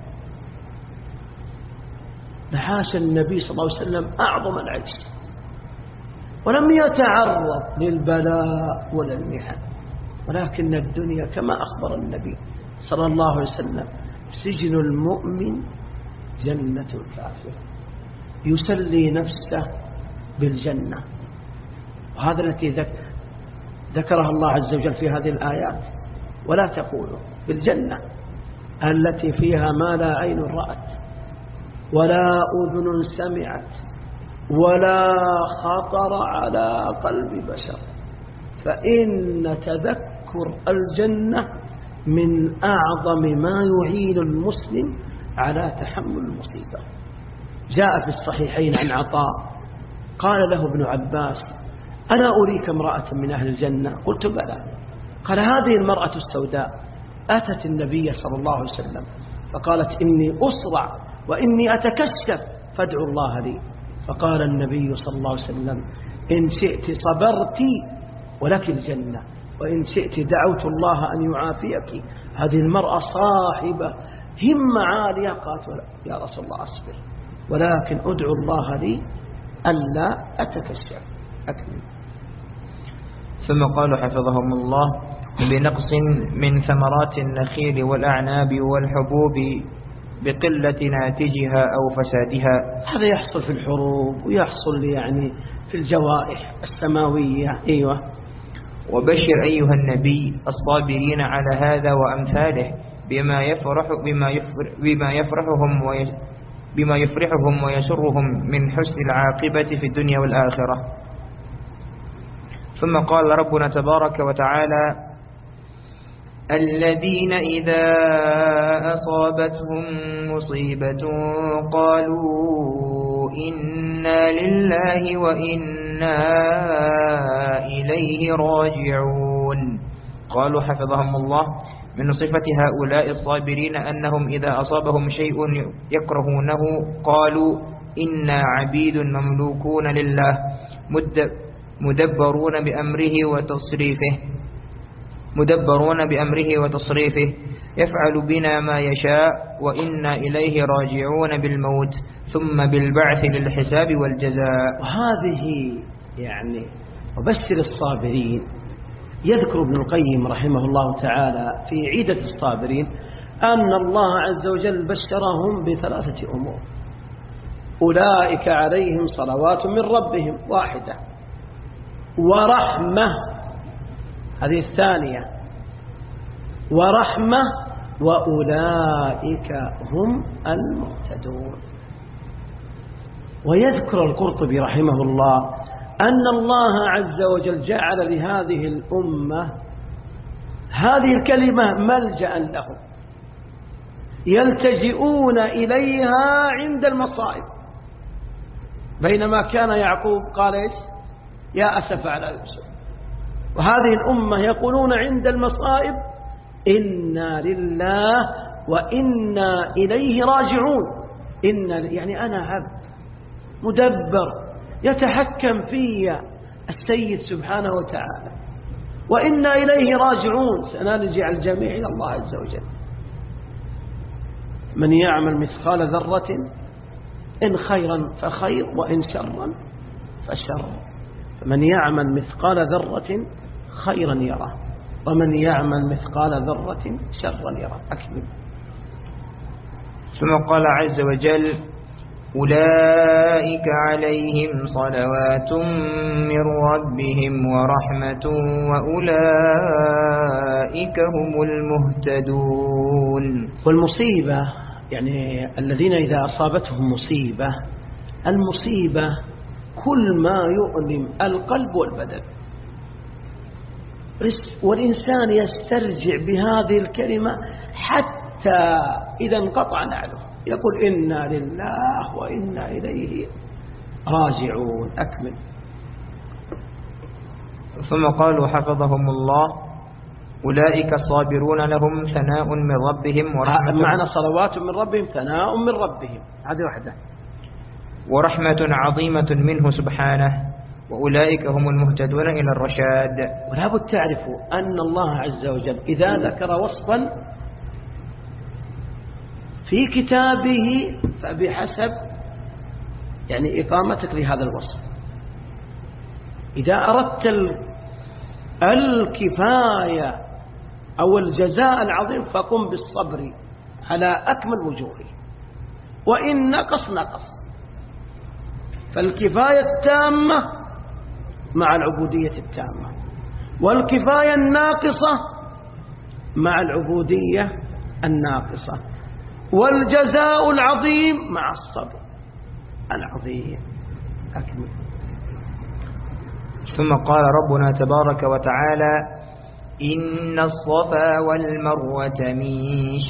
لحاش النبي صلى الله عليه وسلم أعظم العجز ولم يتعرض للبلاء ولا المحن. ولكن الدنيا كما أخبر النبي صلى الله عليه وسلم سجن المؤمن جنة الكافر. يسلي نفسه بالجنة، وهذا التي ذكرها الله عز وجل في هذه الآيات. ولا تقولوا بالجنة التي فيها ما لا عين رأت ولا أذن سمعت ولا خطر على قلب بشر، فإن تذكر الجنة من أعظم ما يعين المسلم على تحمل المصيبة. جاء في الصحيحين عن عطاء قال له ابن عباس أنا أريك امرأة من أهل الجنة؟ قلت بلى. قال هذه المرأة السوداء أتت النبي صلى الله عليه وسلم فقالت إني أصرع وإني أتكشف فادعوا الله لي. فقال النبي صلى الله عليه وسلم إن شئت صبرت ولك الجنة وإن شئت دعوت الله أن يعافيك. هذه المرأة صاحبة همة عالية. قالت يا رسول الله أصبر ولكن أدعو الله لي ألا أتكشف. أكمل. ثم قالوا حفظهم الله بنقص من ثمرات النخيل والأعناب والحبوب بقلة ناتجها أو فسادها. هذا يحصل في الحروب ويحصل يعني في الجوائح السماوية. أيوة. وبشر أيها النبي الصابرين على هذا وأمثاله بما يفرح بما يفرح بما يفرحهم وي بما يفرحهم ويسرهم من حسن العاقبة في الدنيا والآخرة. ثم قال ربنا تبارك وتعالى الذين إذا أصابتهم مصيبة قالوا إنا لله وإنا إليه راجعون. قالوا حفظهم الله من صفة هؤلاء الصابرين أنهم إذا أصابهم شيء يكرهونه قالوا إنا عبيد مملوكون لله مدبرون بأمره وتصريفه مدبرون بأمره وتصريفه يفعل بنا ما يشاء وإنا إليه راجعون بالموت ثم بالبعث للحساب والجزاء. وهذه يعني وبشر الصابرين. يذكر ابن القيم رحمه الله تعالى في عيدة الصابرين أن الله عز وجل بشرهم بثلاثة أمور: أولئك عليهم صلوات من ربهم واحدة، ورحمة هذه الثانية، ورحمة، وأولئك هم المهتدون. ويذكر القرطبي رحمه الله أن الله عز وجل جعل لهذه الأمة هذه الكلمة ملجأ لهم يلتجئون إليها عند المصائب، بينما كان يعقوب قال إيش؟ يا أسف على يوسف. وهذه الأمة يقولون عند المصائب إنا لله وإنا إليه راجعون. إن يعني أنا عبد مدبر يتحكم في السيد سبحانه وتعالى، وإنا إليه راجعون، سنرجع الجميع إلى الله عز وجل. من يعمل مثقال ذرة إن خيرا فخير وإن شرا فشر. فمن يعمل مثقال ذرة خيرا يره ومن يعمل مثقال ذرة شرا يره. أكمل. ثم قال عز وجل: أولئك عليهم صلوات من ربهم ورحمة وأولئك هم المهتدون. والمصيبة يعني الذين إذا أصابتهم مصيبة، المصيبة كل ما يؤلم القلب والبدن، والإنسان يسترجع بهذه الكلمة حتى إذا انقطع نعله يقول إنا لله وإنا إليه راجعون. أكمل. ثم قالوا حفظهم الله: أولئك الصابرون لهم ثناء من ربهم ورحمة. معنى صلوات من ربهم ثناء من ربهم، هذه واحدة. ورحمة عظيمة منه سبحانه، وأولئك هم المهتدون إلى الرشاد. ولا بد تعرفوا أن الله عز وجل إذا ذكر وصفا في كتابه فبحسب يعني إقامتك لهذا الوصف. إذا أردت الكفاية أو الجزاء العظيم فقم بالصبر على أكمل وجوهه، وإن نقص نقص. فالكفاية التامة مع العبودية التامة، والكفاية الناقصة مع العبودية الناقصة، والجزاء العظيم مع الصبر العظيم. أكمل. ثم قال ربنا تبارك وتعالى: إن الصفا والمروة من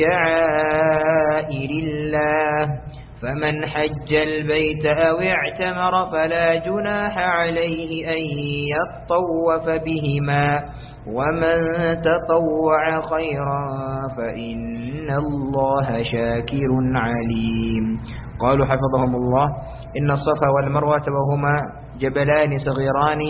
شعائر الله فمن حج البيت أو اعتمر فلا جناح عليه أن يطوف بهما ومن تطوع خيرا فإن الله شاكر عليم. قالوا حفظهم الله: إن الصفا والمروة وهما جبلان صغيران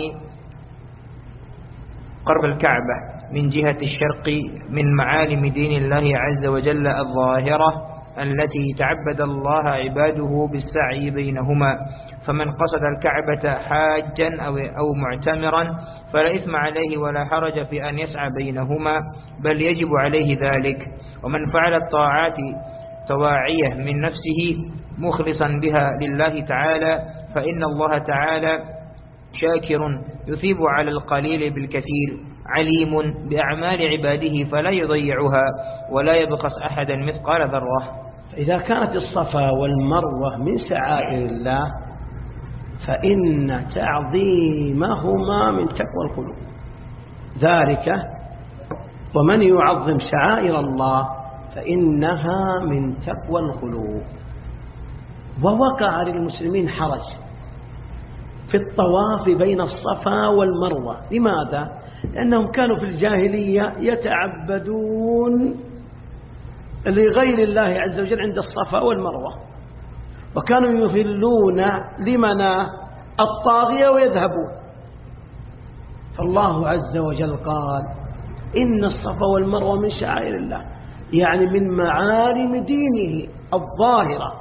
قرب الكعبة من جهة الشرق من معالم دين الله عز وجل الظاهرة التي تعبد الله عباده بالسعي بينهما، فمن قصد الكعبة حاجا أو, أو معتمرا فلا إثم عليه ولا حرج في أن يسعى بينهما، بل يجب عليه ذلك. ومن فعل الطاعات تواعية من نفسه مخلصا بها لله تعالى فإن الله تعالى شاكر يثيب على القليل بالكثير، عليم بأعمال عباده فلا يضيعها ولا يبخس أحدا مثقال ذرة. إذا كانت الصفا والمروة من شعائر الله فإن تعظيمهما من تقوى القلوب، ذلك ومن يعظم شعائر الله فإنها من تقوى القلوب. ووقع للمسلمين حرج في الطواف بين الصفا والمروة. لماذا؟ لأنهم كانوا في الجاهلية يتعبدون لغير الله عز وجل عند الصفا والمروة، وكانوا يهلون لمنى الطاغية ويذهبون. فالله عز وجل قال: إن الصفا والمروة من شعائر الله، يعني من معالم دينه الظاهرة.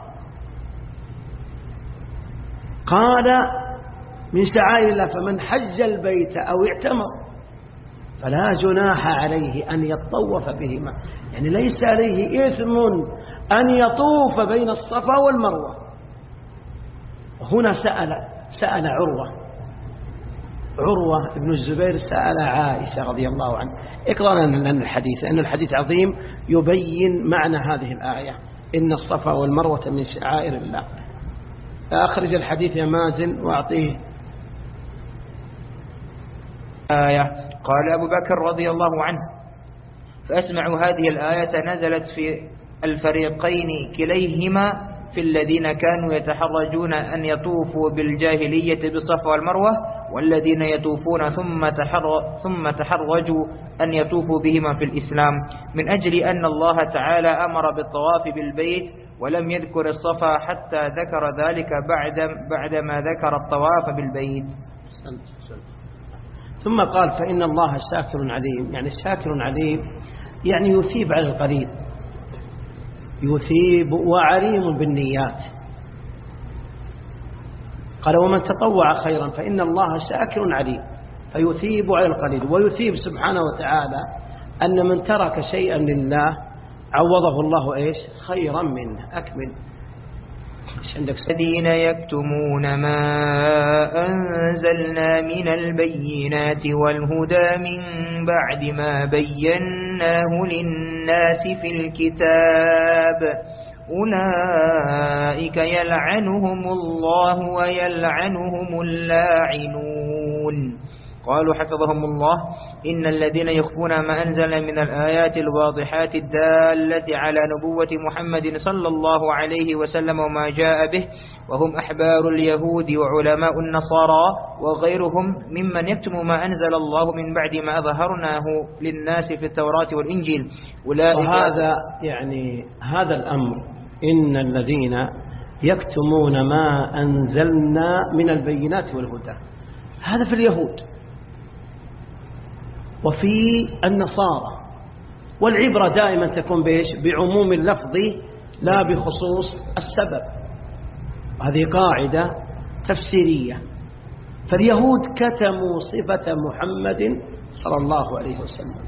قال من شعائر الله، فمن حج البيت أو اعتمر فلا جناح عليه أن يطوف بهما، يعني ليس عليه إثم أن يطوف بين الصفا والمروة. هنا سأل سأل عروة عروة ابن الزبير سأل عائشة رضي الله عنها. اقرأ لنا الحديث، لأن الحديث عظيم يبين معنى هذه الآية، إن الصفا والمروة من شعائر الله. أخرج الحديث يا مازن وأعطيه. آية. قال أبو بكر رضي الله عنه: فأسمع هذه الآية نزلت في الفريقين كليهما في الذين كانوا يتحرجون أن يطوفوا بالجاهلية بالصفا والمروة، والذين يطوفون ثم ثم تحرجوا أن يطوفوا بهما في الإسلام، من أجل أن الله تعالى أمر بالطواف بالبيت ولم يذكر الصفا حتى ذكر ذلك بعد بعدما ذكر الطواف بالبيت. ثم قال: فإن الله شاكر عليم، يعني شاكر عليم يعني يثيب على القليل، يثيب وعليم بالنيات. قال: ومن تطوع خيرا فإن الله شاكر عليم، فيثيب على القليل، ويثيب سبحانه وتعالى أن من ترك شيئا لله عوضه الله إيش خيرا منه. أكمل. الذين يكتمون ما أنزلنا من البينات والهدى من بعد ما بيناه للناس في الكتاب أولئك يلعنهم الله ويلعنهم اللاعنون. قالوا حفظهم الله: إن الذين يخفون ما أنزل من الآيات الواضحات الدالة على نبوة محمد صلى الله عليه وسلم وما جاء به، وهم أحبار اليهود وعلماء النصارى وغيرهم ممن يكتم ما أنزل الله من بعد ما أظهرناه للناس في التوراة والإنجيل. وهذا يعني هذا الأمر، إن الذين يكتمون ما أنزلنا من البينات والهدى، هذا في اليهود وفي النصارى، والعبرة دائما تكون بإيش؟ بعموم اللفظ لا بخصوص السبب. هذه قاعدة تفسيرية. فاليهود كتموا صفة محمد صلى الله عليه وسلم،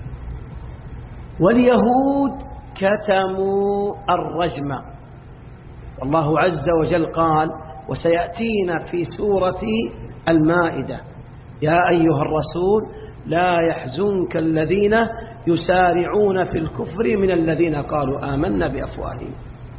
واليهود كتموا الرجم. والله عز وجل قال: وسيأتينا في سورة المائدة: يا أيها الرسول لا يحزنك الذين يسارعون في الكفر من الذين قالوا آمنا بأفواههم.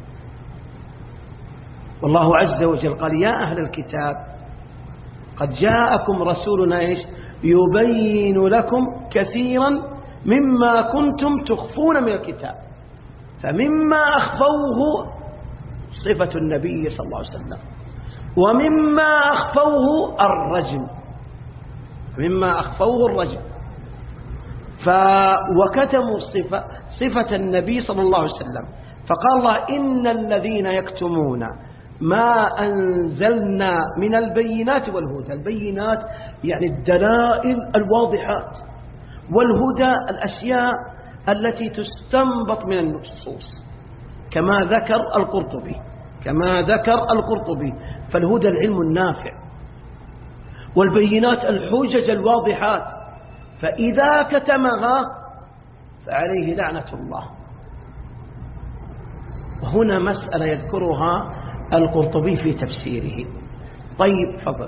والله عز وجل قال: يا أهل الكتاب قد جاءكم رسولنا إيش يبين لكم كثيرا مما كنتم تخفون من الكتاب، فمما أخفوه صفة النبي صلى الله عليه وسلم، ومما أخفوه الرجم مما أخفوه الرجم ف وكتموا صفة, صفة النبي صلى الله عليه وسلم. فقال الله: إن الذين يكتمون ما أنزلنا من البينات والهدى. البينات يعني الدلائل الواضحات، والهدى الأشياء التي تستنبط من النصوص، كما ذكر القرطبي كما ذكر القرطبي فالهدى العلم النافع، والبينات الحجج الواضحات، فإذا كتمها فعليه لعنة الله. وهنا مسألة يذكرها القرطبي في تفسيره. طيب فضل.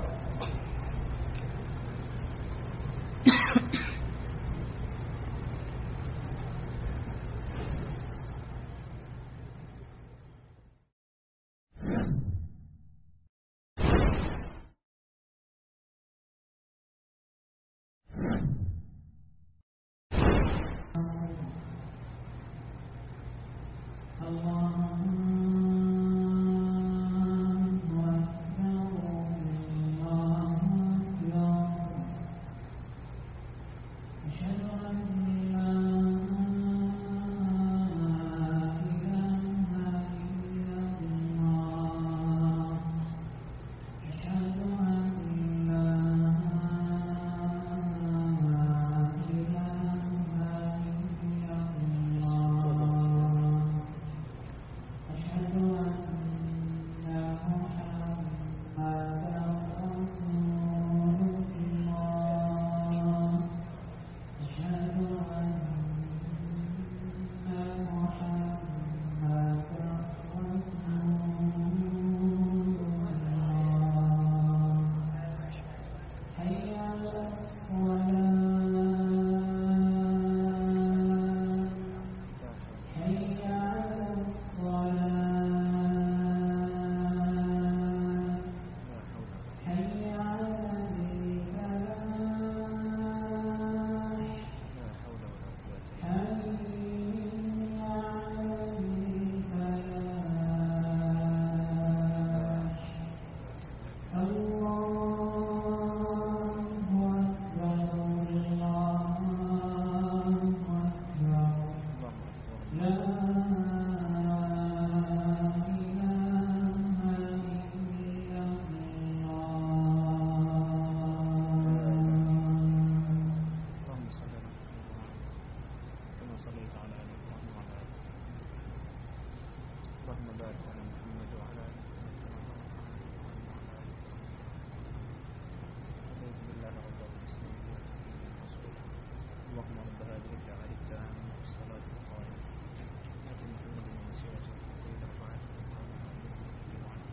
اللهم رب هذه الدعوة التامة والصلاة القائمة آت محمد المسيرة والفضيلة وبعثه مقاما محمودا وعلى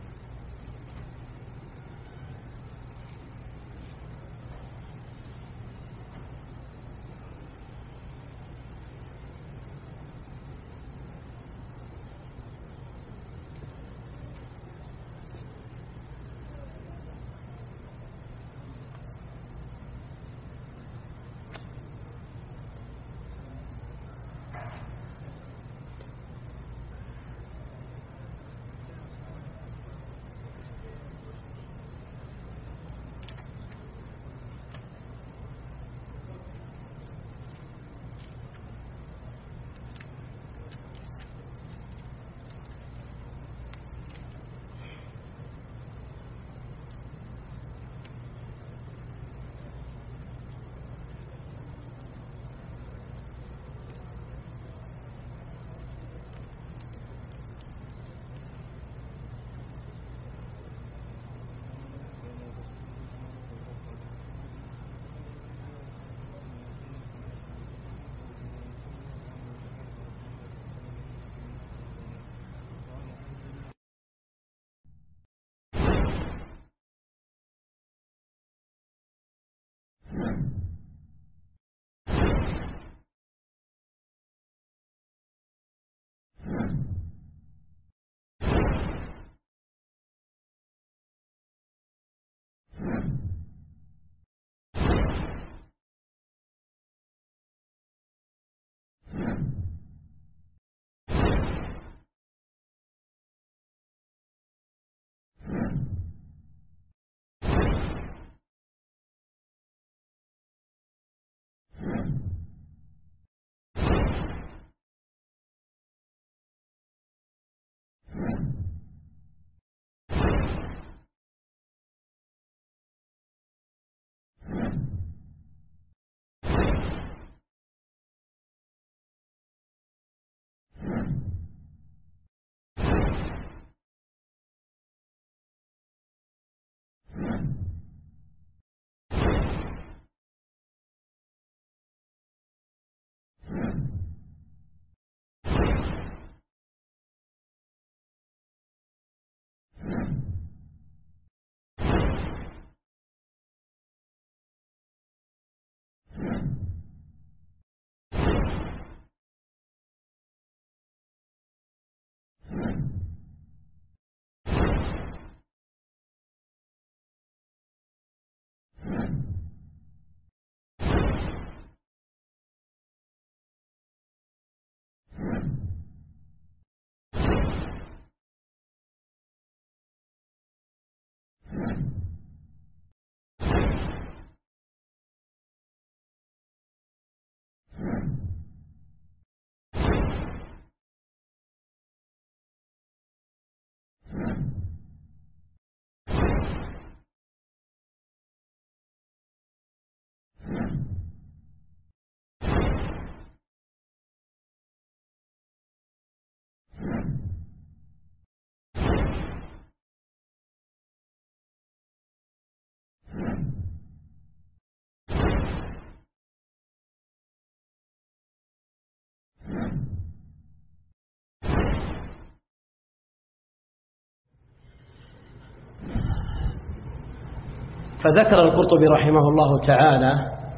فذكر القرطبي رحمه الله تعالى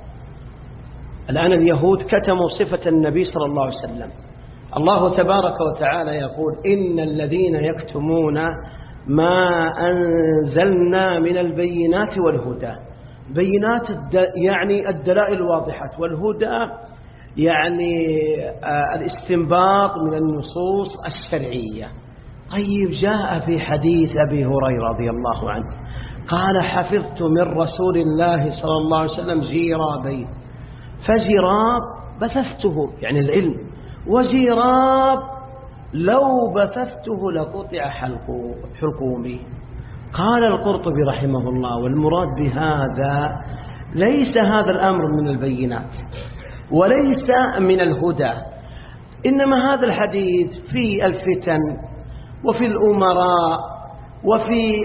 الآن اليهود كتموا صفة النبي صلى الله عليه وسلم. الله تبارك وتعالى يقول إن الذين يكتمون ما أنزلنا من البينات والهدى. بينات يعني الدلائل الواضحة، والهدى يعني الاستنباط من النصوص الشرعية. طيب جاء في حديث أبي هريرة رضي الله عنه قال حفظت من رسول الله صلى الله عليه وسلم جيرابين، فجراب بثثته يعني العلم، وجيراب لو بثثته لقطع حلقومي. قال القرطبي رحمه الله والمراد بهذا ليس هذا الأمر من البينات وليس من الهدى، إنما هذا الحديث في الفتن وفي الأمراء وفي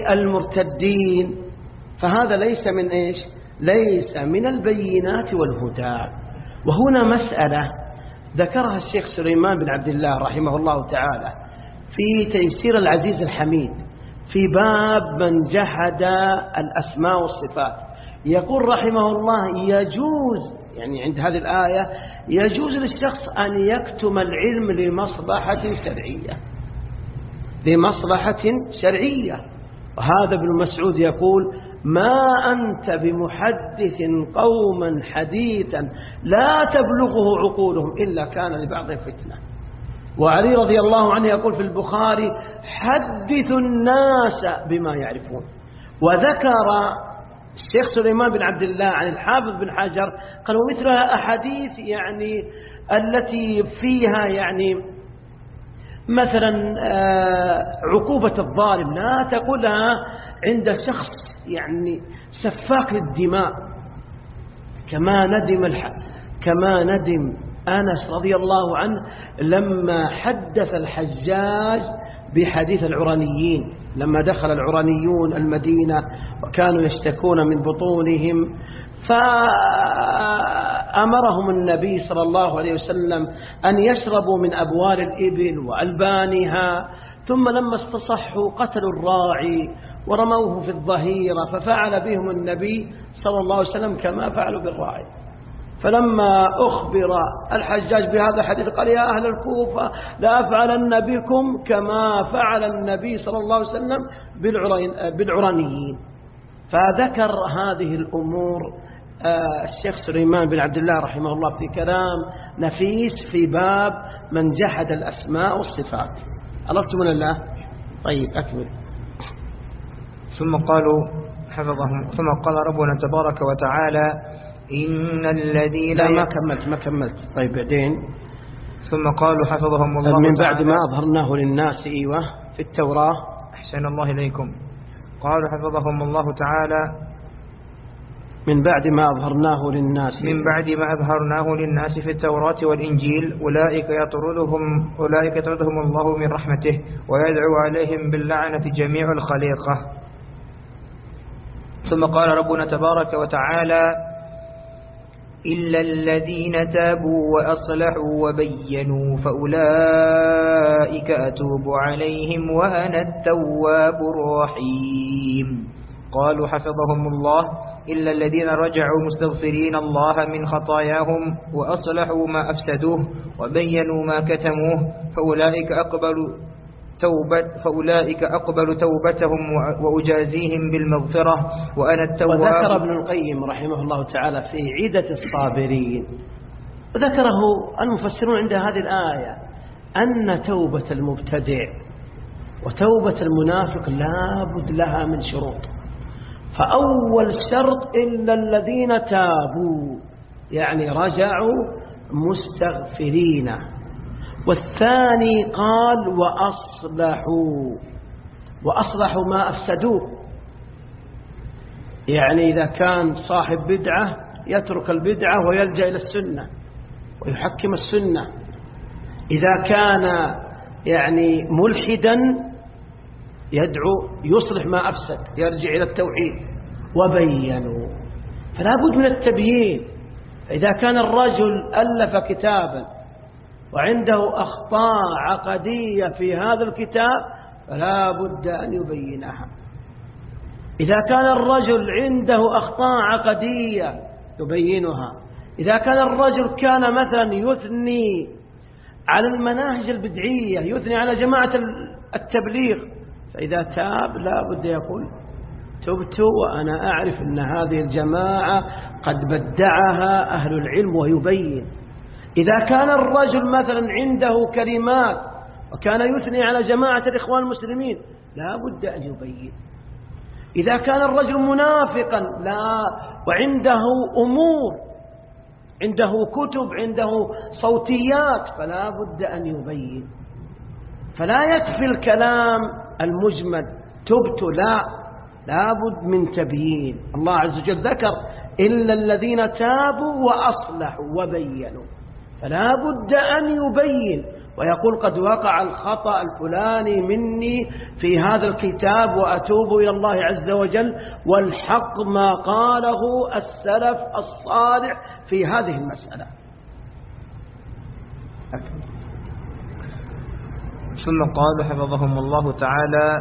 المرتدين، فهذا ليس من إيش؟ ليس من البينات والهدى. وهنا مسألة ذكرها الشيخ سليمان بن عبد الله رحمه الله تعالى في تيسير العزيز الحميد في باب من جحد الأسماء والصفات. يقول رحمه الله يجوز، يعني عند هذه الآية، يجوز للشخص أن يكتم العلم لمصلحة شرعية، لمصلحة شرعية. وهذا ابن مسعود يقول ما أنت بمحدث قوما حديثا لا تبلغه عقولهم إلا كان لبعضهم فتنة. وعلي رضي الله عنه يقول في البخاري حدثوا الناس بما يعرفون. وذكر الشيخ سليمان بن عبد الله عن الحافظ بن حجر قال ومثلها أحاديث يعني التي فيها يعني مثلا عقوبة الظالم لا تقولها عند شخص يعني سفاك للدماء، كما ندم الح... كما ندم أنس رضي الله عنه لما حدث الحجاج بحديث العرانيين، لما دخل العرانيون المدينة وكانوا يشتكون من بطونهم، فأمرهم النبي صلى الله عليه وسلم أن يشربوا من أبوال الإبل وألبانها، ثم لما استصحوا قتلوا الراعي ورموه في الظهيرة، ففعل بهم النبي صلى الله عليه وسلم كما فعلوا بالراعي. فلما أخبر الحجاج بهذا الحديث قال يا أهل الكوفة لا أفعلن بكم كما فعل النبي صلى الله عليه وسلم بالعرانيين. فذكر هذه الأمور الشيخ سليمان بن عبد الله رحمه الله في كلام نفيس في باب من جحد الأسماء والصفات. عرفتم من الله؟ طيب أكمل. ثم قالوا حفظهم ثم قال ربنا تبارك وتعالى إن الذين لا ما كملت ما كملت طيب بعدين. ثم قالوا حفظهم الله من بعد ما أظهرناه للناس إيوه في التوراة. أحسن الله إليكم. قالوا حفظهم الله تعالى من بعد ما أظهرناه للناس من بعد ما أظهرناه للناس في التوراة والإنجيل أولئك يطردهم أولئك يطردهم الله من رحمته ويدعو عليهم باللعنة جميع الخليقة. ثم قال ربنا تبارك وتعالى إلا الذين تابوا وأصلحوا وبينوا فأولئك أتوب عليهم وأنا التواب الرحيم. قالوا حفظهم الله إلا الذين رجعوا مستغفرين الله من خطاياهم وأصلحوا ما أفسدوه وبينوا ما كتموه فأولئك أقبلوا توبة فأولئك أقبل توبتهم وأجازيهم بالمغفرة وأنا التواب. وذكر ابن القيم رحمه الله تعالى في عدة الصابرين، وذكره المفسرون عند هذه الآية أن توبة المبتدع وتوبة المنافق لا بد لها من شروط. فأول شرط إلا الذين تابوا يعني رجعوا مستغفرين، والثاني قال وأصلحوا وأصلحوا ما أفسدوه، يعني إذا كان صاحب بدعة يترك البدعة ويلجأ إلى السنة ويحكم السنة، إذا كان يعني ملحدا يدعو يصلح ما أفسد يرجع إلى التوحيد. وبينوا فلا بد من التبيين. إذا كان الرجل ألف كتابا وعنده أخطاء عقدية في هذا الكتاب فلا بد أن يبينها. إذا كان الرجل عنده أخطاء عقدية يبينها. إذا كان الرجل كان مثلا يثني على المناهج البدعية يثني على جماعة التبليغ فإذا تاب لا بد يقول تبت وأنا أعرف أن هذه الجماعة قد بدعها أهل العلم ويبين. إذا كان الرجل مثلا عنده كلمات وكان يثني على جماعة الإخوان المسلمين لا بد أن يبين. إذا كان الرجل منافقا لا وعنده أمور عنده كتب عنده صوتيات فلا بد أن يبين. فلا يكفي الكلام المجمل تبت، لا لا بد من تبيين. الله عز وجل ذكر إلا الذين تابوا وأصلحوا وبينوا، فلا بد أن يبين ويقول قد وقع الخطأ الفلاني مني في هذا الكتاب وأتوب إلى الله عز وجل والحق ما قاله السلف الصالح في هذه المسألة. ثم قال حفظهم الله تعالى: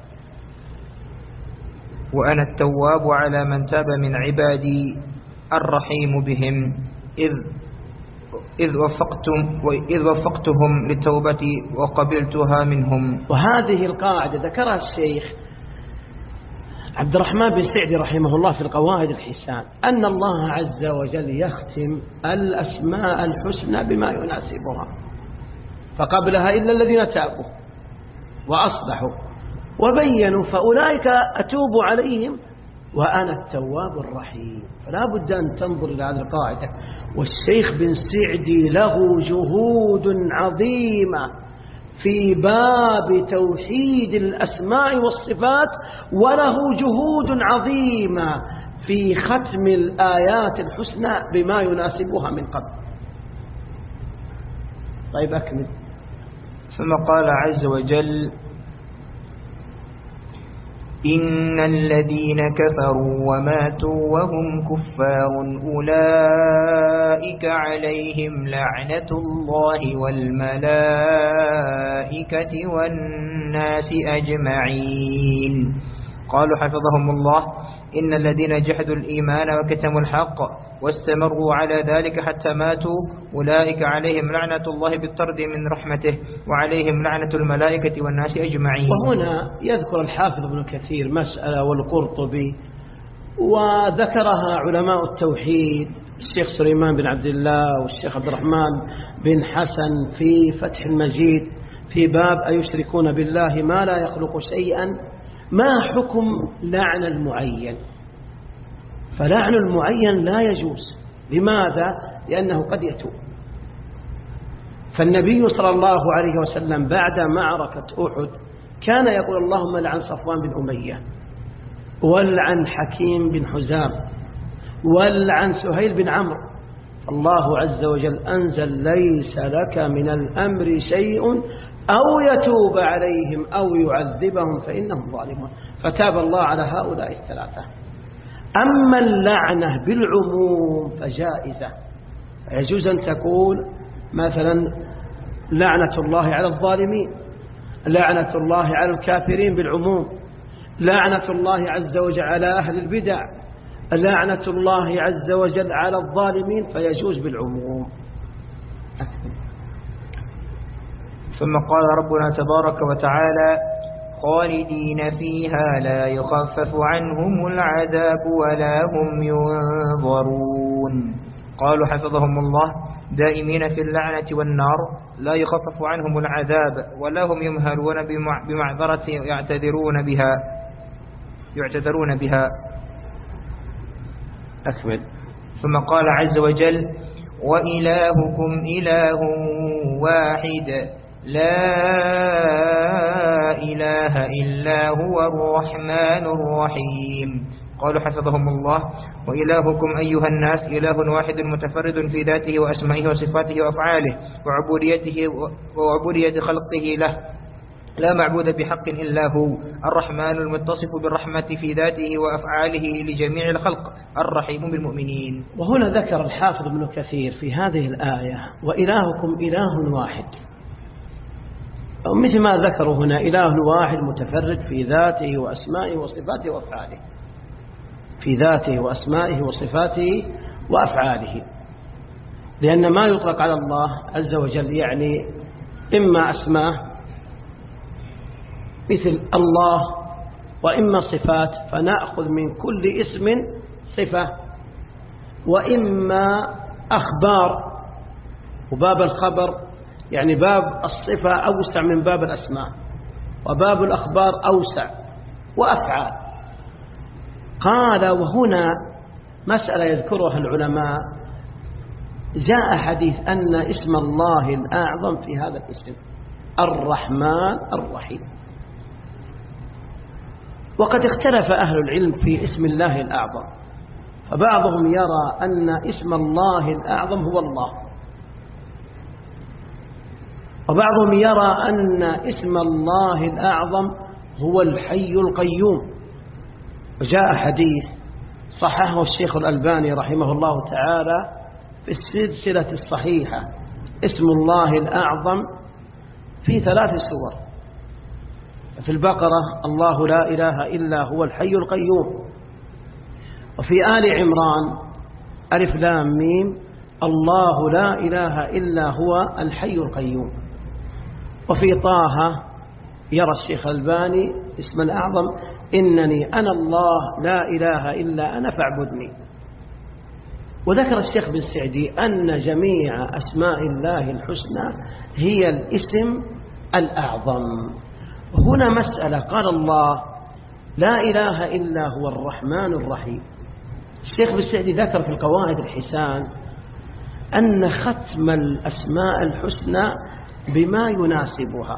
وأنا التواب على من تاب من عبادي الرحيم بهم إذ إذ وفقتم وإذ وفقتهم للتوبة وقبلتها منهم. وهذه القاعدة ذكرها الشيخ عبد الرحمن بن سعدي رحمه الله في القواعد الحسان، أن الله عز وجل يختم الأسماء الحسنى بما يناسبها، فقبلها إلا الذين تابوا وأصلحوا وبينوا فأولئك أتوب عليهم وأنا التواب الرحيم. فلا بد أن تنظر إلى هذه القاعدة. والشيخ بن سعدي له جهود عظيمة في باب توحيد الأسماء والصفات، وله جهود عظيمة في ختم الآيات الحسنى بما يناسبها من قبل. طيب أكمل. ثم قال عز وجل: إن الذين كفروا وماتوا وهم كفار أولئك عليهم لعنة الله والملائكة والناس أجمعين. قالوا حفظهم الله: إن الذين جحدوا الإيمان وكتموا الحق واستمروا على ذلك حتى ماتوا أولئك عليهم لعنة الله بالطرد من رحمته وعليهم لعنة الملائكة والناس أجمعين. وهنا يذكر الحافظ ابن كثير مسألة والقرطبي، وذكرها علماء التوحيد الشيخ سليمان بن عبد الله والشيخ عبد الرحمن بن حسن في فتح المجيد في باب أيشركون بالله ما لا يخلق شيئا. ما حكم لعن المعين؟ فلعن المعين لا يجوز. لماذا؟ لأنه قد يتوب. فالنبي صلى الله عليه وسلم بعد معركة أحد كان يقول: اللهم لعن صفوان بن أمية، ولعن حكيم بن حزام، ولعن سهيل بن عمرو. الله عز وجل أنزل: ليس لك من الأمر شيء أو يتوب عليهم أو يعذبهم فإنهم ظالمون. فتاب الله على هؤلاء الثلاثة. أما اللعنة بالعموم فجائزة، يجوز أن تقول مثلا لعنة الله على الظالمين، لعنة الله على الكافرين بالعموم، لعنة الله عز وجل على أهل البدع، لعنة الله عز وجل على الظالمين، فيجوز بالعموم. ثم قال ربنا تبارك وتعالى: خالدين فيها لا يخفف عنهم العذاب ولا هم ينظرون. قالوا حفظهم الله: دائمين في اللعنة والنار لا يخفف عنهم العذاب ولا هم يمهلون بمعذرة يعتذرون بها يعتذرون بها أكمل. ثم قال عز وجل: وإلهكم إله واحد لا إله إلا هو الرحمن الرحيم. قالوا حفظهم الله: وإلهكم أيها الناس إله واحد متفرد في ذاته وأسمائه وصفاته وأفعاله وعبوديته وعبودية خلقه له، لا معبود بحق إلا هو، الرحمن المتصف بالرحمة في ذاته وأفعاله لجميع الخلق، الرحيم بالمؤمنين. وهنا ذكر الحافظ ابن كثير في هذه الآية: وإلهكم إله واحد، مثل ما ذكروا هنا: إله واحد متفرد في ذاته وأسمائه وصفاته وأفعاله، في ذاته وأسمائه وصفاته وأفعاله. لأن ما يطلق على الله عز وجل يعني إما أسماء مثل الله، وإما صفات فنأخذ من كل اسم صفة، وإما أخبار، وباب الخبر يعني باب الصفة أوسع من باب الأسماء، وباب الأخبار أوسع، وأفعال. قال: وهنا مسألة يذكرها العلماء: جاء حديث أن اسم الله الأعظم في هذا الاسم الرحمن الرحيم، وقد اختلف أهل العلم في اسم الله الأعظم، فبعضهم يرى أن اسم الله الأعظم هو الله، وبعضهم يرى أن اسم الله الأعظم هو الحي القيوم. وجاء حديث صححه الشيخ الألباني رحمه الله تعالى في السلسلة الصحيحة: اسم الله الأعظم في ثلاث سور. في البقرة الله لا إله إلا هو الحي القيوم، وفي آل عمران ألف لام ميم الله لا إله إلا هو الحي القيوم، وفي طه يرى الشيخ الباني اسم الأعظم إنني أنا الله لا إله إلا أنا فاعبدني. وذكر الشيخ بن سعدي أن جميع أسماء الله الحسنى هي الاسم الأعظم. هنا مسألة، قال الله لا إله إلا هو الرحمن الرحيم. الشيخ بن سعدي ذكر في القواعد الحسان أن ختم الأسماء الحسنى بما يناسبها.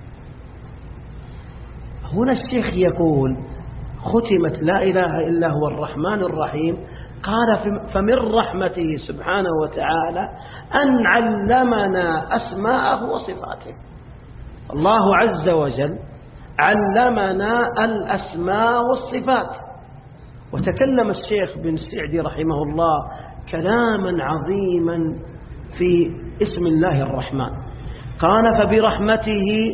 هنا الشيخ يقول ختمت لا إله إلا هو الرحمن الرحيم، قال فمن رحمته سبحانه وتعالى أن علمنا أسماءه وصفاته. الله عز وجل علمنا الأسماء والصفات. وتكلم الشيخ بن سعدي رحمه الله كلاما عظيما في اسم الله الرحمن، قال فبرحمته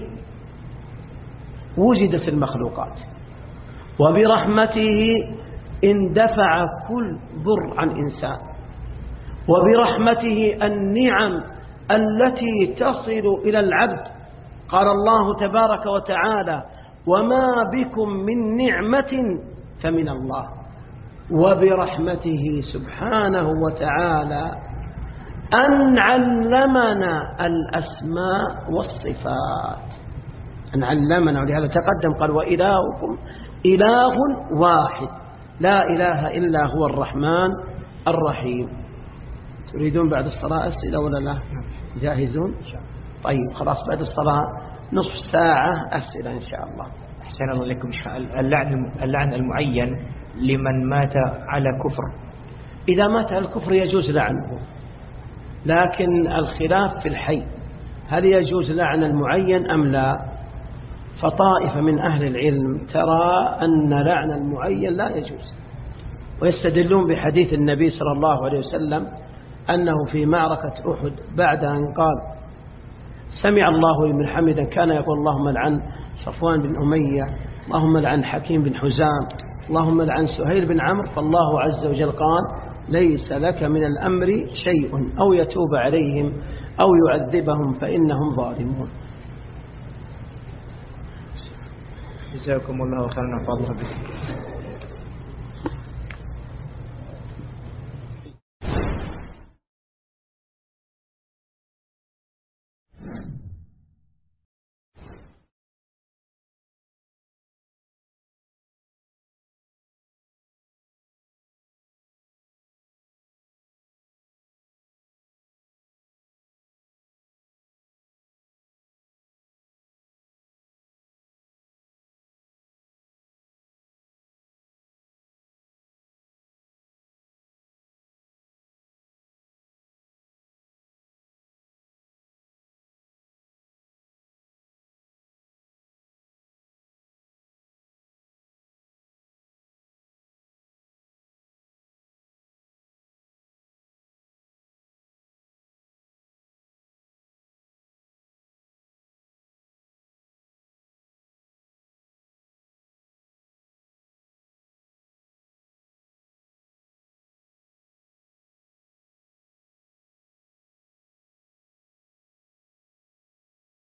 وجدت المخلوقات، وبرحمته اندفع كل ضر عن إنسان، وبرحمته النعم التي تصل إلى العبد. قال الله تبارك وتعالى وما بكم من نعمة فمن الله. وبرحمته سبحانه وتعالى أن علمنا الأسماء والصفات، أن علمنا، ولهذا تقدم قال وإلهكم إله واحد لا إله إلا هو الرحمن الرحيم. تريدون بعد الصلاة أسئلة ولا لا؟ جاهزون؟ طيب خلاص بعد الصلاة نصف ساعة أسئلة إن شاء الله. أحسن الله لكم. اللعن اللعن المعين لمن مات على كفر، إذا مات على الكفر يجوز لعنه، لكن الخلاف في الحي هل يجوز لعن المعين أم لا؟ فطائفة من أهل العلم ترى أن لعن المعين لا يجوز، ويستدلون بحديث النبي صلى الله عليه وسلم أنه في معركة أحد بعد أن قال سمع الله لمن حمدا كان يقول اللهم لعن صفوان بن أمية، اللهم لعن حكيم بن حزام، اللهم لعن سهيل بن عمرو، فالله عز وجل قال ليس لك من الأمر شيء أو يتوب عليهم أو يعذبهم فإنهم ظالمون. جزاكم الله خيرا. فضل بكم.